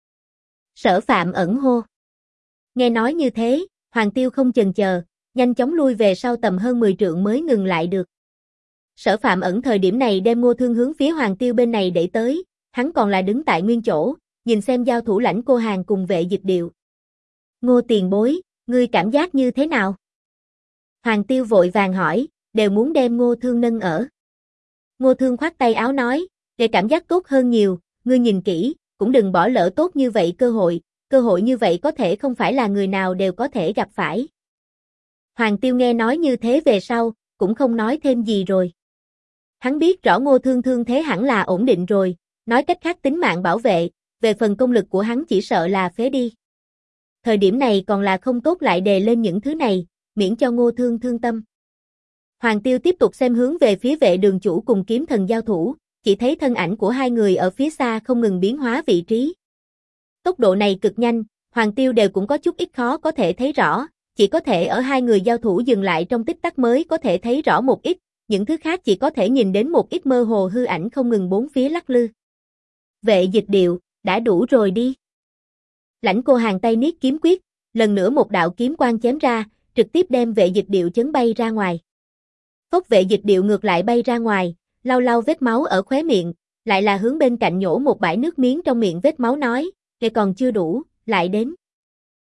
Sở Phạm ẩn hô. Nghe nói như thế, Hoàng Tiêu không chần chờ, nhanh chóng lui về sau tầm hơn 10 trượng mới ngừng lại được. Sở Phạm ẩn thời điểm này đem Ngô Thương hướng phía Hoàng Tiêu bên này đẩy tới, hắn còn là đứng tại nguyên chỗ, nhìn xem giao thủ Lãnh Cô Hàn cùng Vệ Dịch Điệu. Ngô tiền bối, ngươi cảm giác như thế nào? Hoàng Tiêu vội vàng hỏi, đều muốn đem Ngô Thương nâng ở. Ngô Thương khoát tay áo nói, để cảm giác tốt hơn nhiều, ngươi nhìn kỹ, cũng đừng bỏ lỡ tốt như vậy cơ hội như vậy có thể không phải là người nào đều có thể gặp phải. Hoàng Tiêu nghe nói như thế về sau, cũng không nói thêm gì rồi. Hắn biết rõ Ngô Thương thương thế hẳn là ổn định rồi, nói cách khác tính mạng bảo vệ, về phần công lực của hắn chỉ sợ là phế đi. Thời điểm này còn là không tốt lại đề lên những thứ này, miễn cho Ngô Thương thương tâm. Hoàng Tiêu tiếp tục xem hướng về phía Vệ đường chủ cùng kiếm thần giao thủ, chỉ thấy thân ảnh của hai người ở phía xa không ngừng biến hóa vị trí. Tốc độ này cực nhanh, Hoàng Tiêu đều cũng có chút ít khó có thể thấy rõ, chỉ có thể ở hai người giao thủ dừng lại trong tích tắc mới có thể thấy rõ một ít, những thứ khác chỉ có thể nhìn đến một ít mơ hồ hư ảnh không ngừng bốn phía lắc lư. Vệ Dịch Điệu, đã đủ rồi đi. Lãnh Cô Hàn tay niết kiếm quyết, lần nữa một đạo kiếm quang chém ra, trực tiếp đem Vệ Dịch Điệu chấn bay ra ngoài. Phốc, Vệ Dịch Điệu ngược lại bay ra ngoài, lau lau vết máu ở khóe miệng, lại là hướng bên cạnh nhổ một bãi nước miếng trong miệng vết máu nói, "Cái còn chưa đủ, lại đến."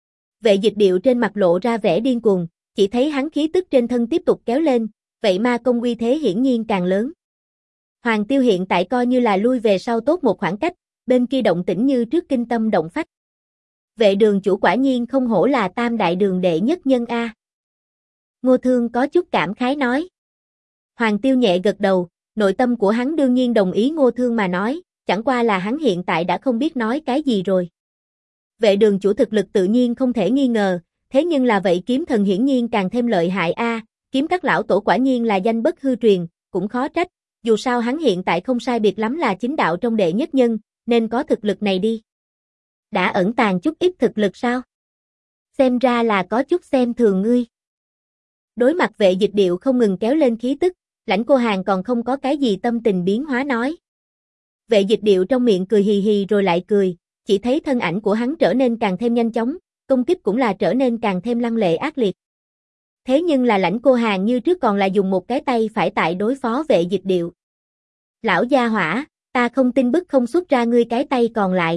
Vệ Dịch Điệu trên mặt lộ ra vẻ điên cuồng, chỉ thấy hắn khí tức trên thân tiếp tục kéo lên, vậy ma công uy thế hiển nhiên càng lớn. Hoàng Tiêu hiện tại coi như là lui về sau tốt một khoảng cách, bên kia động tĩnh như trước kinh tâm động phách. Vệ đường chủ quả nhiên không hổ là tam đại đường đệ nhất nhân a. Ngô Thương có chút cảm khái nói. Hoàng Tiêu nhẹ gật đầu, nội tâm của hắn đương nhiên đồng ý Ngô Thương mà nói, chẳng qua là hắn hiện tại đã không biết nói cái gì rồi. Vệ đường chủ thực lực tự nhiên không thể nghi ngờ, thế nhưng là vậy kiếm thần hiển nhiên càng thêm lợi hại a, kiếm các lão tổ quả nhiên là danh bất hư truyền, cũng khó trách, dù sao hắn hiện tại không sai biệt lắm là chính đạo trong đệ nhất nhân, nên có thực lực này đi. Đã ẩn tàng chút ít thực lực sao? Xem ra là có chút xem thường ngươi. Đối mặt Vệ Dịch Điệu không ngừng kéo lên khí tức, Lãnh Cô Hàn còn không có cái gì tâm tình biến hóa nói. Vệ Dịch Điệu trong miệng cười hì hì rồi lại cười, chỉ thấy thân ảnh của hắn trở nên càng thêm nhanh chóng, công kích cũng là trở nên càng thêm lăng lệ ác liệt. Thế nhưng là Lãnh Cô Hàn như trước còn là dùng một cái tay phải tại đối phó Vệ Dịch Điệu. Lão gia hỏa, ta không tin bức không xuất ra ngươi cái tay còn lại.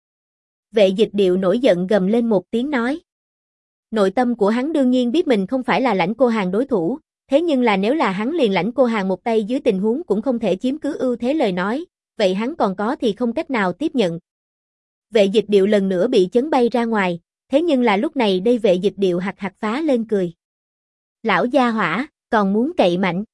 Vệ Dịch Điệu nổi giận gầm lên một tiếng nói. Nội tâm của hắn đương nhiên biết mình không phải là Lãnh Cô Hàn đối thủ, thế nhưng là nếu là hắn liền Lãnh Cô Hàn một tay dưới tình huống cũng không thể chiếm cứ ưu thế lời nói, vậy hắn còn có thì không cách nào tiếp nhận. Vệ Dịch Điệu lần nữa bị chấn bay ra ngoài, thế nhưng là lúc này đây Vệ Dịch Điệu hạc hạc phá lên cười. Lão gia hỏa, còn muốn cậy mạnh.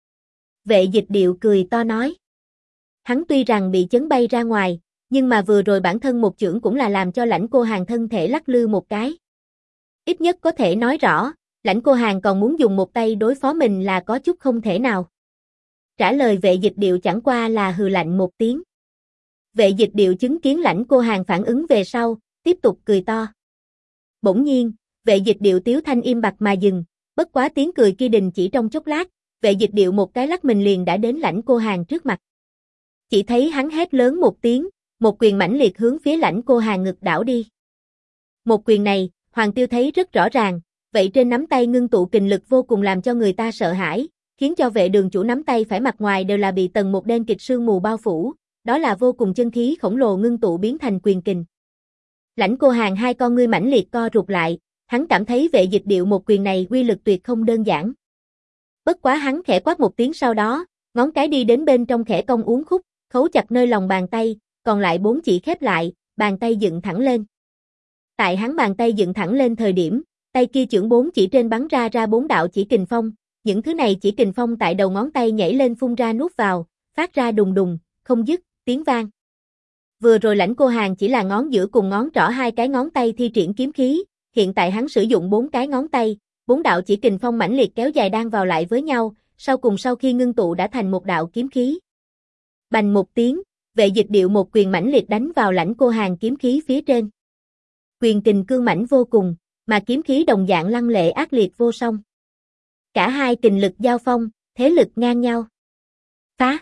Vệ Dịch Điệu cười to nói. Hắn tuy rằng bị chấn bay ra ngoài, nhưng mà vừa rồi bản thân một chưởng cũng là làm cho Lãnh Cô Hàn thân thể lắc lư một cái. Ít nhất có thể nói rõ, Lãnh Cô Hàn còn muốn dùng một tay đối phó mình là có chút không thể nào. Trả lời Vệ Dịch Điệu chẳng qua là hừ lạnh một tiếng. Vệ Dịch Điệu chứng kiến Lãnh Cô Hàn phản ứng về sau, tiếp tục cười to. Bỗng nhiên, Vệ Dịch Điệu tiếu thanh im bặt mà dừng, bất quá tiếng cười kia đình chỉ trong chốc lát, Vệ Dịch Điệu một cái lắc mình liền đã đến Lãnh Cô Hàn trước mặt. Chỉ thấy hắn hét lớn một tiếng, một quyền mãnh liệt hướng phía Lãnh Cô Hàn ngực đảo đi. Một quyền này, Hoàng Tiêu thấy rất rõ ràng, vậy trên nắm tay ngưng tụ kình lực vô cùng làm cho người ta sợ hãi, khiến cho Vệ đường chủ nắm tay phải mặt ngoài đều là bị tầng một đen kịt sương mù bao phủ, đó là vô cùng chân khí khổng lồ ngưng tụ biến thành quyền kình. Lãnh Cô Hàn hai con ngươi mãnh liệt co rụt lại, hắn cảm thấy Vệ Dịch Điệu một quyền này uy lực tuyệt không đơn giản. Bất quá hắn khẽ quát một tiếng sau đó, ngón cái đi đến bên trong khẽ cong uốn khúc, khấu chặt nơi lòng bàn tay, còn lại bốn chỉ khép lại, bàn tay dựng thẳng lên. Tại hắn bàn tay dựng thẳng lên thời điểm, tay kia chưởng bốn chỉ trên bắn ra bốn đạo chỉ kình phong, những thứ này chỉ kình phong tại đầu ngón tay nhảy lên phun ra nuốt vào, phát ra đùng đùng, không dứt, tiếng vang. Vừa rồi Lãnh Cô Hàn chỉ là ngón giữa cùng ngón trỏ hai cái ngón tay thi triển kiếm khí, hiện tại hắn sử dụng bốn cái ngón tay, bốn đạo chỉ kình phong mãnh liệt kéo dài đan vào lại với nhau, sau khi ngưng tụ đã thành một đạo kiếm khí. Bành một tiếng, Vệ Dịch Điệu một quyền mãnh liệt đánh vào Lãnh Cô Hàn kiếm khí phía trên. Quyền kình cương mãnh vô cùng, mà kiếm khí đồng dạng lăng lệ ác liệt vô song. Cả hai kình lực giao phong, thế lực ngang nhau. Phá!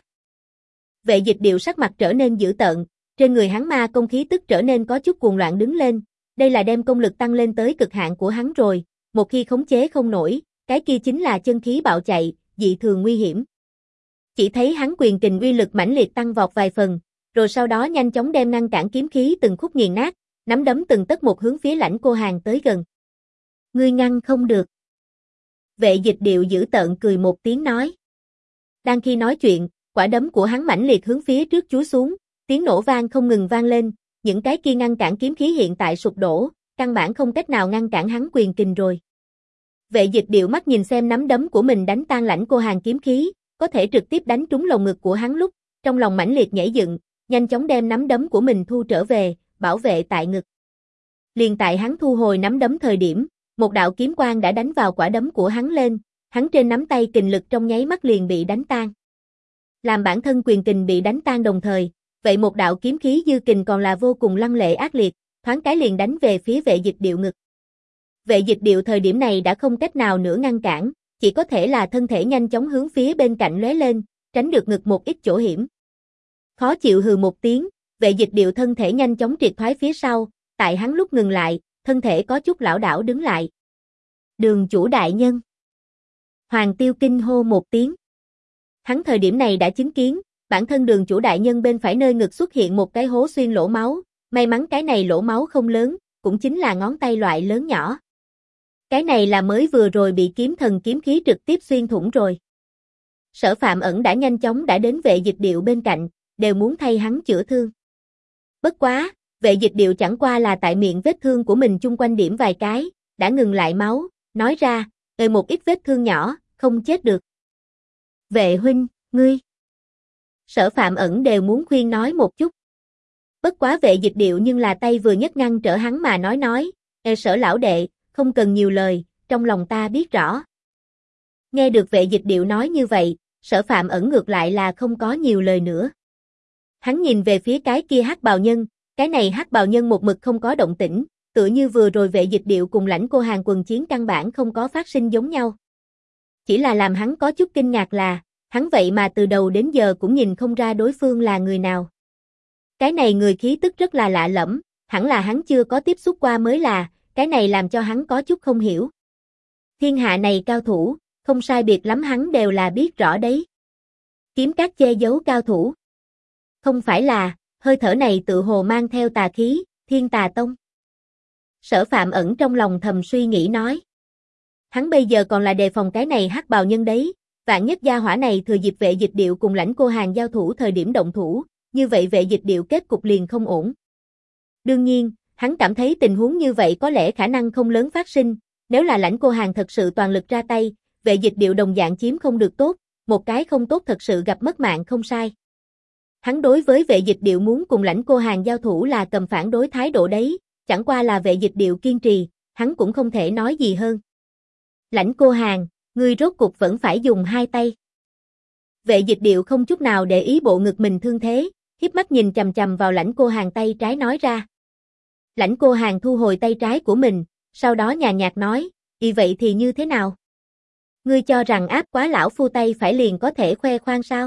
Vệ Dịch Điệu sắc mặt trở nên dữ tợn, trên người hắn ma công khí tức trở nên có chút cuồng loạn đứng lên, đây là đem công lực tăng lên tới cực hạn của hắn rồi, một khi khống chế không nổi, cái kia chính là chân khí bạo chạy, dị thường nguy hiểm. Chỉ thấy hắn quyền kình uy lực mãnh liệt tăng vọt vài phần, rồi sau đó nhanh chóng đem ngăn cản kiếm khí từng khúc nghiền nát, nắm đấm từng tấc một hướng phía Lãnh Cô Hàn tới gần. Ngươi ngăn không được. Vệ Dịch Điệu dữ tợn cười một tiếng nói. Đang khi nói chuyện, quả đấm của hắn mãnh liệt hướng phía trước chúa xuống, tiếng nổ vang không ngừng vang lên, những cái kia ngăn cản kiếm khí hiện tại sụp đổ, căn bản không cách nào ngăn cản hắn quyền kình rồi. Vệ Dịch Điệu mắt nhìn xem nắm đấm của mình đánh tan Lãnh Cô Hàn kiếm khí, có thể trực tiếp đánh trúng lồng ngực của hắn lúc, trong lòng mãnh liệt nhảy dựng, nhanh chóng đem nắm đấm của mình thu trở về, bảo vệ tại ngực. Liền tại hắn thu hồi nắm đấm thời điểm, một đạo kiếm quang đã đánh vào quả đấm của hắn lên, hắn trên nắm tay kình lực trong nháy mắt liền bị đánh tan. Làm bản thân quyền kình bị đánh tan đồng thời, vậy một đạo kiếm khí dư kình còn là vô cùng lăng lệ ác liệt, thoáng cái liền đánh về phía Vệ Dịch Điệu ngực. Vệ Dịch Điệu thời điểm này đã không cách nào nữa ngăn cản, chỉ có thể là thân thể nhanh chóng hướng phía bên cạnh lóe lên, tránh được ngực một ít chỗ hiểm. Khó chịu hừ một tiếng, Vệ Dịch Điệu thân thể nhanh chóng triệt thoái phía sau, tại hắn lúc ngừng lại, thân thể có chút lảo đảo đứng lại. Đường chủ đại nhân. Hoàng Tiêu kinh hô một tiếng. Hắn thời điểm này đã chứng kiến, bản thân đường chủ đại nhân bên phải nơi ngực xuất hiện một cái hố xuyên lỗ máu, may mắn cái này lỗ máu không lớn, cũng chính là ngón tay loại lớn nhỏ. Cái này là mới vừa rồi bị kiếm thần kiếm khí trực tiếp xuyên thủng rồi. Sở Phạm Ẩn đã nhanh chóng đã đến Vệ Dịch Điệu bên cạnh, đều muốn thay hắn chữa thương. Bất quá, Vệ Dịch Điệu chẳng qua là tại miệng vết thương của mình chung quanh điểm vài cái, đã ngừng lại máu, nói ra, một ít vết thương nhỏ, không chết được. Vệ huynh, ngươi. Sở Phạm Ẩn đều muốn khuyên nói một chút. Bất quá Vệ Dịch Điệu nhưng là tay vừa nhấc ngăn trở hắn mà nói, Sở lão đệ, không cần nhiều lời, trong lòng ta biết rõ. Nghe được Vệ Dịch Điệu nói như vậy, Sở Phạm Ẩn ngược lại là không có nhiều lời nữa. Hắn nhìn về phía cái kia hắc bào nhân, cái này hắc bào nhân một mực không có động tĩnh, tựa như vừa rồi Vệ Dịch Điệu cùng Lãnh Cô Hàn quần chiến căn bản không có phát sinh giống nhau. Chỉ là làm hắn có chút kinh ngạc là, hắn vậy mà từ đầu đến giờ cũng nhìn không ra đối phương là người nào. Cái này người khí tức rất là lạ lẫm, hẳn là hắn chưa có tiếp xúc qua mới là, cái này làm cho hắn có chút không hiểu. Thiên hạ này cao thủ, không sai biệt lắm hắn đều là biết rõ đấy. Kiếm các che giấu cao thủ. Không phải là, hơi thở này tự hồ mang theo tà khí, Thiên Tà Tông. Sở Phạm Ẩn trong lòng thầm suy nghĩ nói. Hắn bây giờ còn là đề phòng cái này hắc bào nhân đấy, vạn nhất gia hỏa này thừa dịp Vệ Dịch Điệu cùng Lãnh Cô Hàn giao thủ thời điểm động thủ, như vậy Vệ Dịch Điệu kết cục liền không ổn. Đương nhiên, hắn cảm thấy tình huống như vậy có lẽ khả năng không lớn phát sinh, nếu là Lãnh Cô Hàn thật sự toàn lực ra tay, Vệ Dịch Điệu đồng dạng chiếm không được tốt, một cái không tốt thật sự gặp mất mạng không sai. Hắn đối với Vệ Dịch Điệu muốn cùng Lãnh Cô Hàn giao thủ là cầm phản đối thái độ đấy, chẳng qua là Vệ Dịch Điệu kiên trì, hắn cũng không thể nói gì hơn. Lãnh Cô Hàn, ngươi rốt cuộc vẫn phải dùng hai tay. Vệ Dịch Điệu không chút nào để ý bộ ngực mình thương thế, hiếp mắt nhìn chằm chằm vào Lãnh Cô Hàn tay trái nói ra. Lãnh Cô Hàn thu hồi tay trái của mình, sau đó nhàn nhạt nói, vậy thì như thế nào? Ngươi cho rằng áp quá lão phu tay phải liền có thể khoe khoang sao?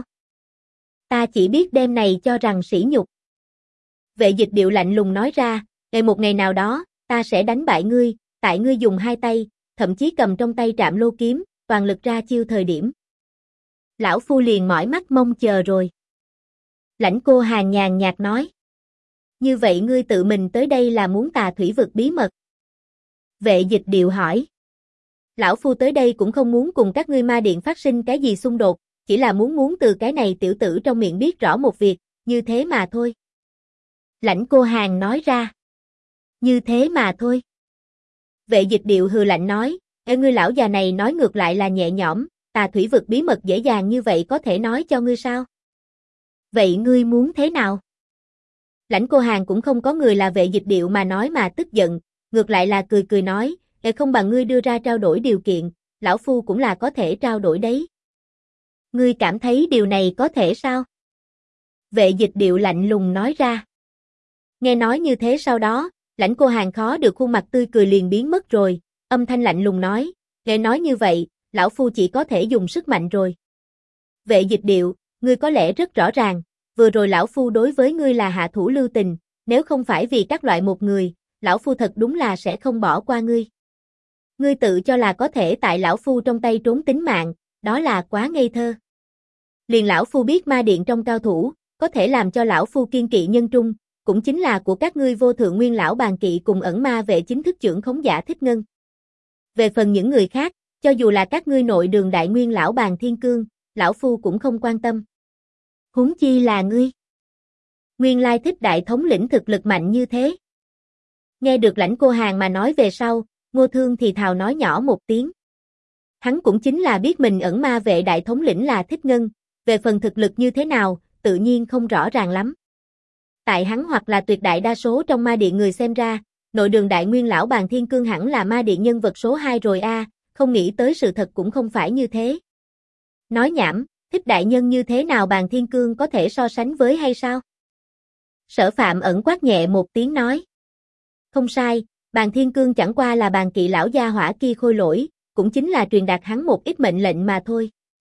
Ta chỉ biết đêm này cho rằng sỉ nhục. Vệ Dịch Điệu lạnh lùng nói ra, một ngày nào đó, ta sẽ đánh bại ngươi, tại ngươi dùng hai tay, thậm chí cầm trong tay Trạm Lô kiếm, toàn lực ra chiêu thời điểm. Lão phu liền mỏi mắt mong chờ rồi. Lãnh Cô Hàn nhàn nhạt nói. Như vậy ngươi tự mình tới đây là muốn Tà Thủy Vực bí mật? Vệ Dịch Điệu hỏi. Lão phu tới đây cũng không muốn cùng các ngươi ma điện phát sinh cái gì xung đột, chỉ là muốn từ cái này tiểu tử trong miệng biết rõ một việc, như thế mà thôi. Lãnh Cô Hàn nói ra. Như thế mà thôi. Vệ Dịch Điệu hừ lạnh nói, ngươi lão già này nói ngược lại là nhẹ nhõm, Tà Thủy Vực bí mật dễ dàng như vậy có thể nói cho ngươi sao? Vậy ngươi muốn thế nào? Lãnh Cô Hàn cũng không có người là Vệ Dịch Điệu mà nói mà tức giận, ngược lại là cười cười nói, không bằng ngươi đưa ra trao đổi điều kiện, lão phu cũng là có thể trao đổi đấy. Ngươi cảm thấy điều này có thể sao? Vệ Dịch Điệu lạnh lùng nói ra. Nghe nói như thế sau đó, Lãnh Cô Hàn khó được khuôn mặt tươi cười liền biến mất rồi, âm thanh lạnh lùng nói, nghe nói như vậy, lão phu chỉ có thể dùng sức mạnh rồi. Vệ Dịch Điệu, ngươi có lẽ rất rõ ràng, vừa rồi lão phu đối với ngươi là hạ thủ lưu tình, nếu không phải vì các loại một người, lão phu thật đúng là sẽ không bỏ qua ngươi. Ngươi tự cho là có thể tại lão phu trong tay trốn tính mạng, đó là quá ngây thơ. Liền lão phu biết ma điện trong cao thủ, có thể làm cho lão phu kiên kỵ nhân trung, cũng chính là của các ngươi Vô Thượng Nguyên lão Bàn Kỵ cùng Ẩn Ma Vệ chính thức trưởng khống giả Thích Ngân. Về phần những người khác, cho dù là các ngươi nội đường Đại Nguyên lão Bàn Thiên Cương, lão phu cũng không quan tâm. Huống chi là ngươi. Nguyên lai Thích đại thống lĩnh thực lực mạnh như thế. Nghe được Lãnh Cô Hàn mà nói về sau, Ngô Thương thì thào nói nhỏ một tiếng. Hắn cũng chính là biết mình Ẩn Ma Vệ đại thống lĩnh là Thích Ngân, về phần thực lực như thế nào, tự nhiên không rõ ràng lắm. Tại hắn hoặc là tuyệt đại đa số trong ma điện người xem ra, nội đường Đại Nguyên lão Bàn Thiên Cương hẳn là ma điện nhân vật số 2 rồi không nghĩ tới sự thật cũng không phải như thế. Nói nhảm, Thích đại nhân như thế nào Bàn Thiên Cương có thể so sánh với hay sao? Sở Phạm Ẩn quát nhẹ một tiếng nói. Không sai, Bàn Thiên Cương chẳng qua là Bàn Kỵ lão gia hỏa kia khôi lỗi, cũng chính là truyền đạt hắn một ít mệnh lệnh mà thôi.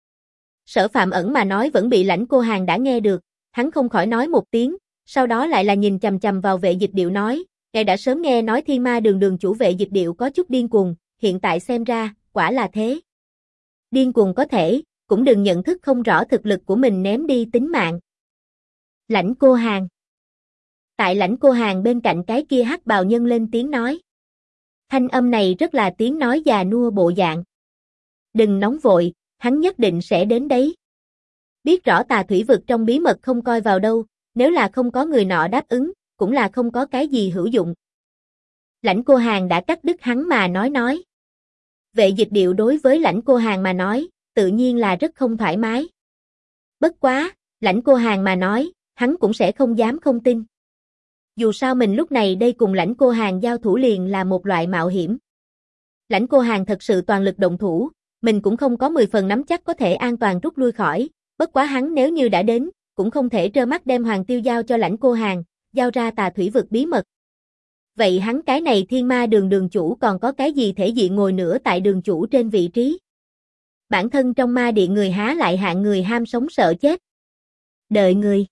Sở Phạm Ẩn mà nói vẫn bị Lãnh Cô Hàn đã nghe được, hắn không khỏi nói một tiếng, sau đó lại là nhìn chằm chằm vào Vệ Dịch Điệu nói, ngài đã sớm nghe nói Thiên Ma đường đường chủ Vệ Dịch Điệu có chút điên cuồng, hiện tại xem ra, quả là thế. Điên cuồng có thể, cũng đừng nhận thức không rõ thực lực của mình ném đi tính mạng. Lãnh Cô Hàn. Tại Lãnh Cô Hàn bên cạnh cái kia hắc bào nhân lên tiếng nói. Thanh âm này rất là tiếng nói già nua bộ dạng. Đừng nóng vội, hắn nhất định sẽ đến đấy. Biết rõ Tà Thủy vực trong bí mật không coi vào đâu, nếu là không có người nọ đáp ứng, cũng là không có cái gì hữu dụng. Lãnh Cô Hàn đã cắt đứt hắn mà nói. Vệ Dịch Điệu đối với Lãnh Cô Hàn mà nói, tự nhiên là rất không thoải mái. Bất quá, Lãnh Cô Hàn mà nói, hắn cũng sẽ không dám không tin. Dù sao mình lúc này đây cùng Lãnh Cô Hàn giao thủ liền là một loại mạo hiểm. Lãnh Cô Hàn thật sự toàn lực động thủ, mình cũng không có 10 phần nắm chắc có thể an toàn rút lui khỏi, bất quá hắn nếu như đã đến, cũng không thể trơ mắt đem Hoàng Tiêu giao cho Lãnh Cô Hàn, giao ra Tà Thủy vực bí mật. Vậy hắn cái này Thiên Ma đường đường chủ còn có cái gì thể diện ngồi nữa tại đường chủ trên vị trí? Bản thân trong ma điện người há lại hạng người ham sống sợ chết. Đợi người.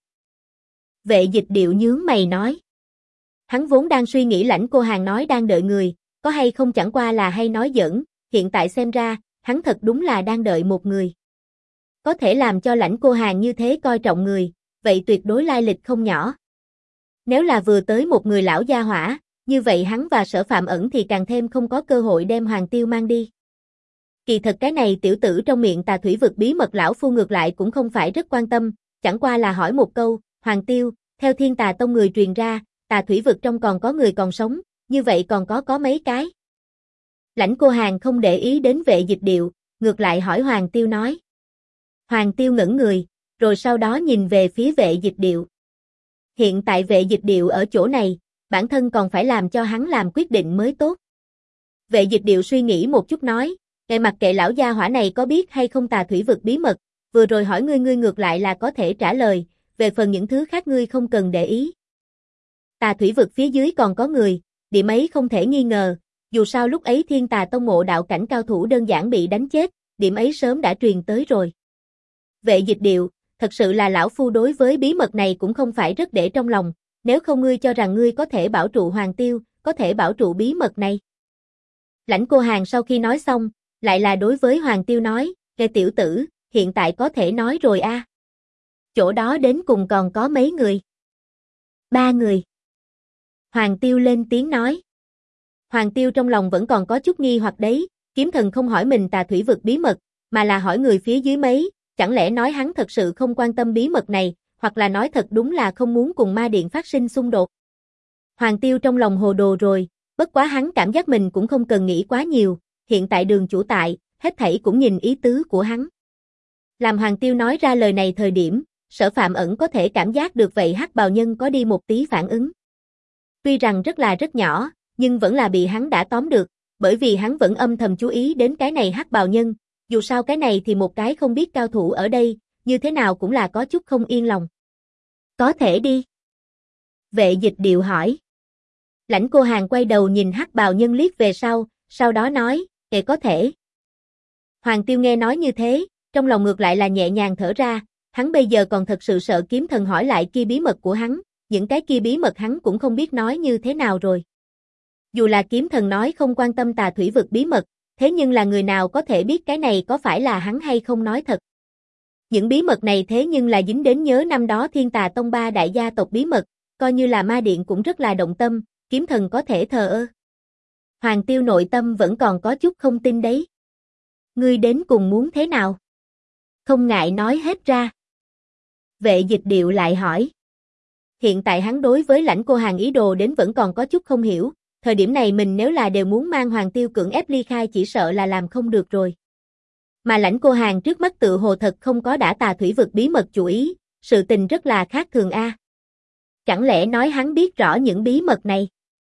Vệ Dịch Điệu nhướng mày nói. Hắn vốn đang suy nghĩ Lãnh Cô Hàn nói đang đợi người, có hay không chẳng qua là hay nói giỡn, hiện tại xem ra, hắn thật đúng là đang đợi một người. Có thể làm cho Lãnh Cô Hàn như thế coi trọng người, vậy tuyệt đối lai lịch không nhỏ. Nếu là vừa tới một người lão gia hỏa, như vậy hắn và Sở Phạm Ẩn thì càng thêm không có cơ hội đem Hoàng Tiêu mang đi. Kỳ thật cái này tiểu tử trong miệng Tà Thủy vực bí mật lão phu ngược lại cũng không phải rất quan tâm, chẳng qua là hỏi một câu, Hoàng Tiêu, theo Thiên Tà Tông người truyền ra, Tà Thủy vực trong còn có người còn sống, như vậy còn có mấy cái. Lãnh Cô Hàn không để ý đến Vệ Dịch Điệu, ngược lại hỏi Hoàng Tiêu nói. Hoàng Tiêu ngẩn người, rồi sau đó nhìn về phía Vệ Dịch Điệu. Hiện tại Vệ Dịch Điệu ở chỗ này, bản thân còn phải làm cho hắn làm quyết định mới tốt. Vệ Dịch Điệu suy nghĩ một chút nói, mặc kệ lão gia hỏa này có biết hay không Tà Thủy vực bí mật, vừa rồi hỏi ngươi ngược lại là có thể trả lời, về phần những thứ khác ngươi không cần để ý. Tà Thủy vực phía dưới còn có người, điểm ấy không thể nghi ngờ, dù sao lúc ấy Thiên Tà Tông mộ đạo cảnh cao thủ đơn giản bị đánh chết, điểm ấy sớm đã truyền tới rồi. Vệ Dịch Điệu, thật sự là lão phu đối với bí mật này cũng không phải rất để trong lòng, nếu không ngươi cho rằng ngươi có thể bảo trụ Hoàng Tiêu, có thể bảo trụ bí mật này. Lãnh Cô Hàn sau khi nói xong, lại là đối với Hoàng Tiêu nói, nghe tiểu tử, hiện tại có thể nói rồi a. Chỗ đó đến cùng còn có mấy người? 3 người. Hoàng Tiêu lên tiếng nói. Hoàng Tiêu trong lòng vẫn còn có chút nghi hoặc đấy, kiếm thần không hỏi mình Tà Thủy vực bí mật, mà là hỏi người phía dưới mấy, chẳng lẽ nói hắn thật sự không quan tâm bí mật này, hoặc là nói thật đúng là không muốn cùng ma điện phát sinh xung đột. Hoàng Tiêu trong lòng hồ đồ rồi, bất quá hắn cảm giác mình cũng không cần nghĩ quá nhiều, hiện tại đường chủ tại, hết thảy cũng nhìn ý tứ của hắn. Làm Hoàng Tiêu nói ra lời này thời điểm, Sở Phạm Ẩn có thể cảm giác được vậy hắc bào nhân có đi một tí phản ứng. Tuy rằng rất nhỏ, nhưng vẫn là bị hắn đã tóm được, bởi vì hắn vẫn âm thầm chú ý đến cái này hắc bào nhân, dù sao cái này thì một cái không biết cao thủ ở đây, như thế nào cũng là có chút không yên lòng. Có thể đi. Vệ Dịch Điệu hỏi. Lãnh Cô Hàn quay đầu nhìn hắc bào nhân liếc về sau đó nói, có thể. Hoàng Tiêu nghe nói như thế, trong lòng ngược lại là nhẹ nhàng thở ra, hắn bây giờ còn thật sự sợ kiếm thần hỏi lại kia bí mật của hắn, những cái kia bí mật hắn cũng không biết nói như thế nào rồi. Dù là kiếm thần nói không quan tâm Tà Thủy vực bí mật, thế nhưng là người nào có thể biết cái này có phải là hắn hay không nói thật. Những bí mật này thế nhưng là dính đến nhớ năm đó Thiên Tà Tông 3 đại gia tộc bí mật, coi như là ma điện cũng rất là động tâm, kiếm thần có thể thờ ơ. Hoàng Tiêu nội tâm vẫn còn có chút không tin đấy. Ngươi đến cùng muốn thế nào? Không ngại nói hết ra. Vệ Dịch Điệu lại hỏi. Hiện tại hắn đối với Lãnh Cô Hàn ý đồ đến vẫn còn có chút không hiểu, thời điểm này mình nếu là đều muốn mang Hoàng Tiêu cưỡng ép ly khai chỉ sợ là làm không được rồi. Mà Lãnh Cô Hàn trước mắt tự hồ thật không có đã Tà Thủy vực bí mật chủ ý, sự tình rất là khác thường a. Chẳng lẽ nói hắn biết rõ những bí mật này?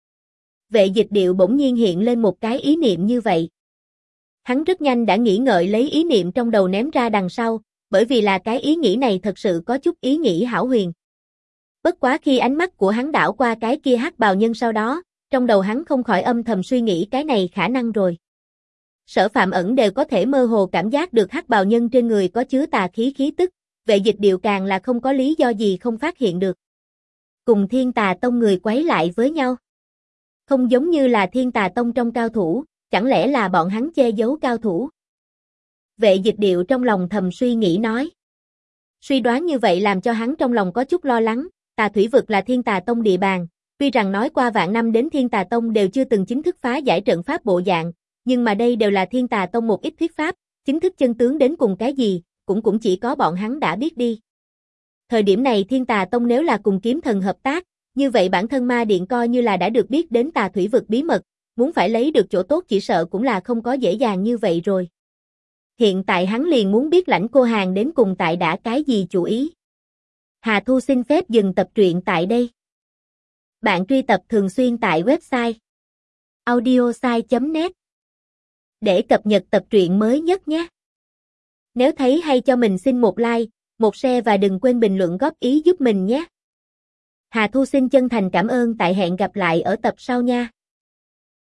Vệ Dịch Điệu bỗng nhiên hiện lên một cái ý niệm như vậy. Hắn rất nhanh đã nghĩ ngợi lấy ý niệm trong đầu ném ra đằng sau, bởi vì là cái ý nghĩ này thật sự có chút ý nghĩ hão huyền. Bất quá khi ánh mắt của hắn đảo qua cái kia hắc bào nhân sau đó, trong đầu hắn không khỏi âm thầm suy nghĩ cái này khả năng rồi. Sở Phạm Ẩn đều có thể mơ hồ cảm giác được hắc bào nhân trên người có chứa tà khí tức, Vệ Dịch Điệu càng là không có lý do gì không phát hiện được. Cùng Thiên Tà Tông người quấy lại với nhau. Không giống như là Thiên Tà Tông trong cao thủ, chẳng lẽ là bọn hắn che giấu cao thủ? Vệ Dịch Điệu trong lòng thầm suy nghĩ nói. Suy đoán như vậy làm cho hắn trong lòng có chút lo lắng, Tà Thủy Vực là Thiên Tà Tông địa bàn, tuy rằng nói qua vạn năm đến Thiên Tà Tông đều chưa từng chính thức phá giải trận pháp bộ dạng, nhưng mà đây đều là Thiên Tà Tông một ít thuyết pháp, chính thức chân tướng đến cùng cái gì, cũng chỉ có bọn hắn đã biết đi. Thời điểm này Thiên Tà Tông nếu là cùng Kiếm Thần hợp tác, như vậy bản thân Ma Điện coi như là đã được biết đến Tà Thủy Vực bí mật, muốn phải lấy được chỗ tốt chỉ sợ cũng là không có dễ dàng như vậy rồi. Hiện tại hắn liền muốn biết Lãnh Cô Hàn đến cùng tại đã cái gì chủ ý. Hà Thu xin phép dừng tập truyện tại đây. Bạn truy tập thường xuyên tại website audiosai.net để cập nhật tập truyện mới nhất nhé. Nếu thấy hay cho mình xin một like, một share và đừng quên bình luận góp ý giúp mình nhé. Hà Thu xin chân thành cảm ơn, tại hẹn gặp lại ở tập sau nha.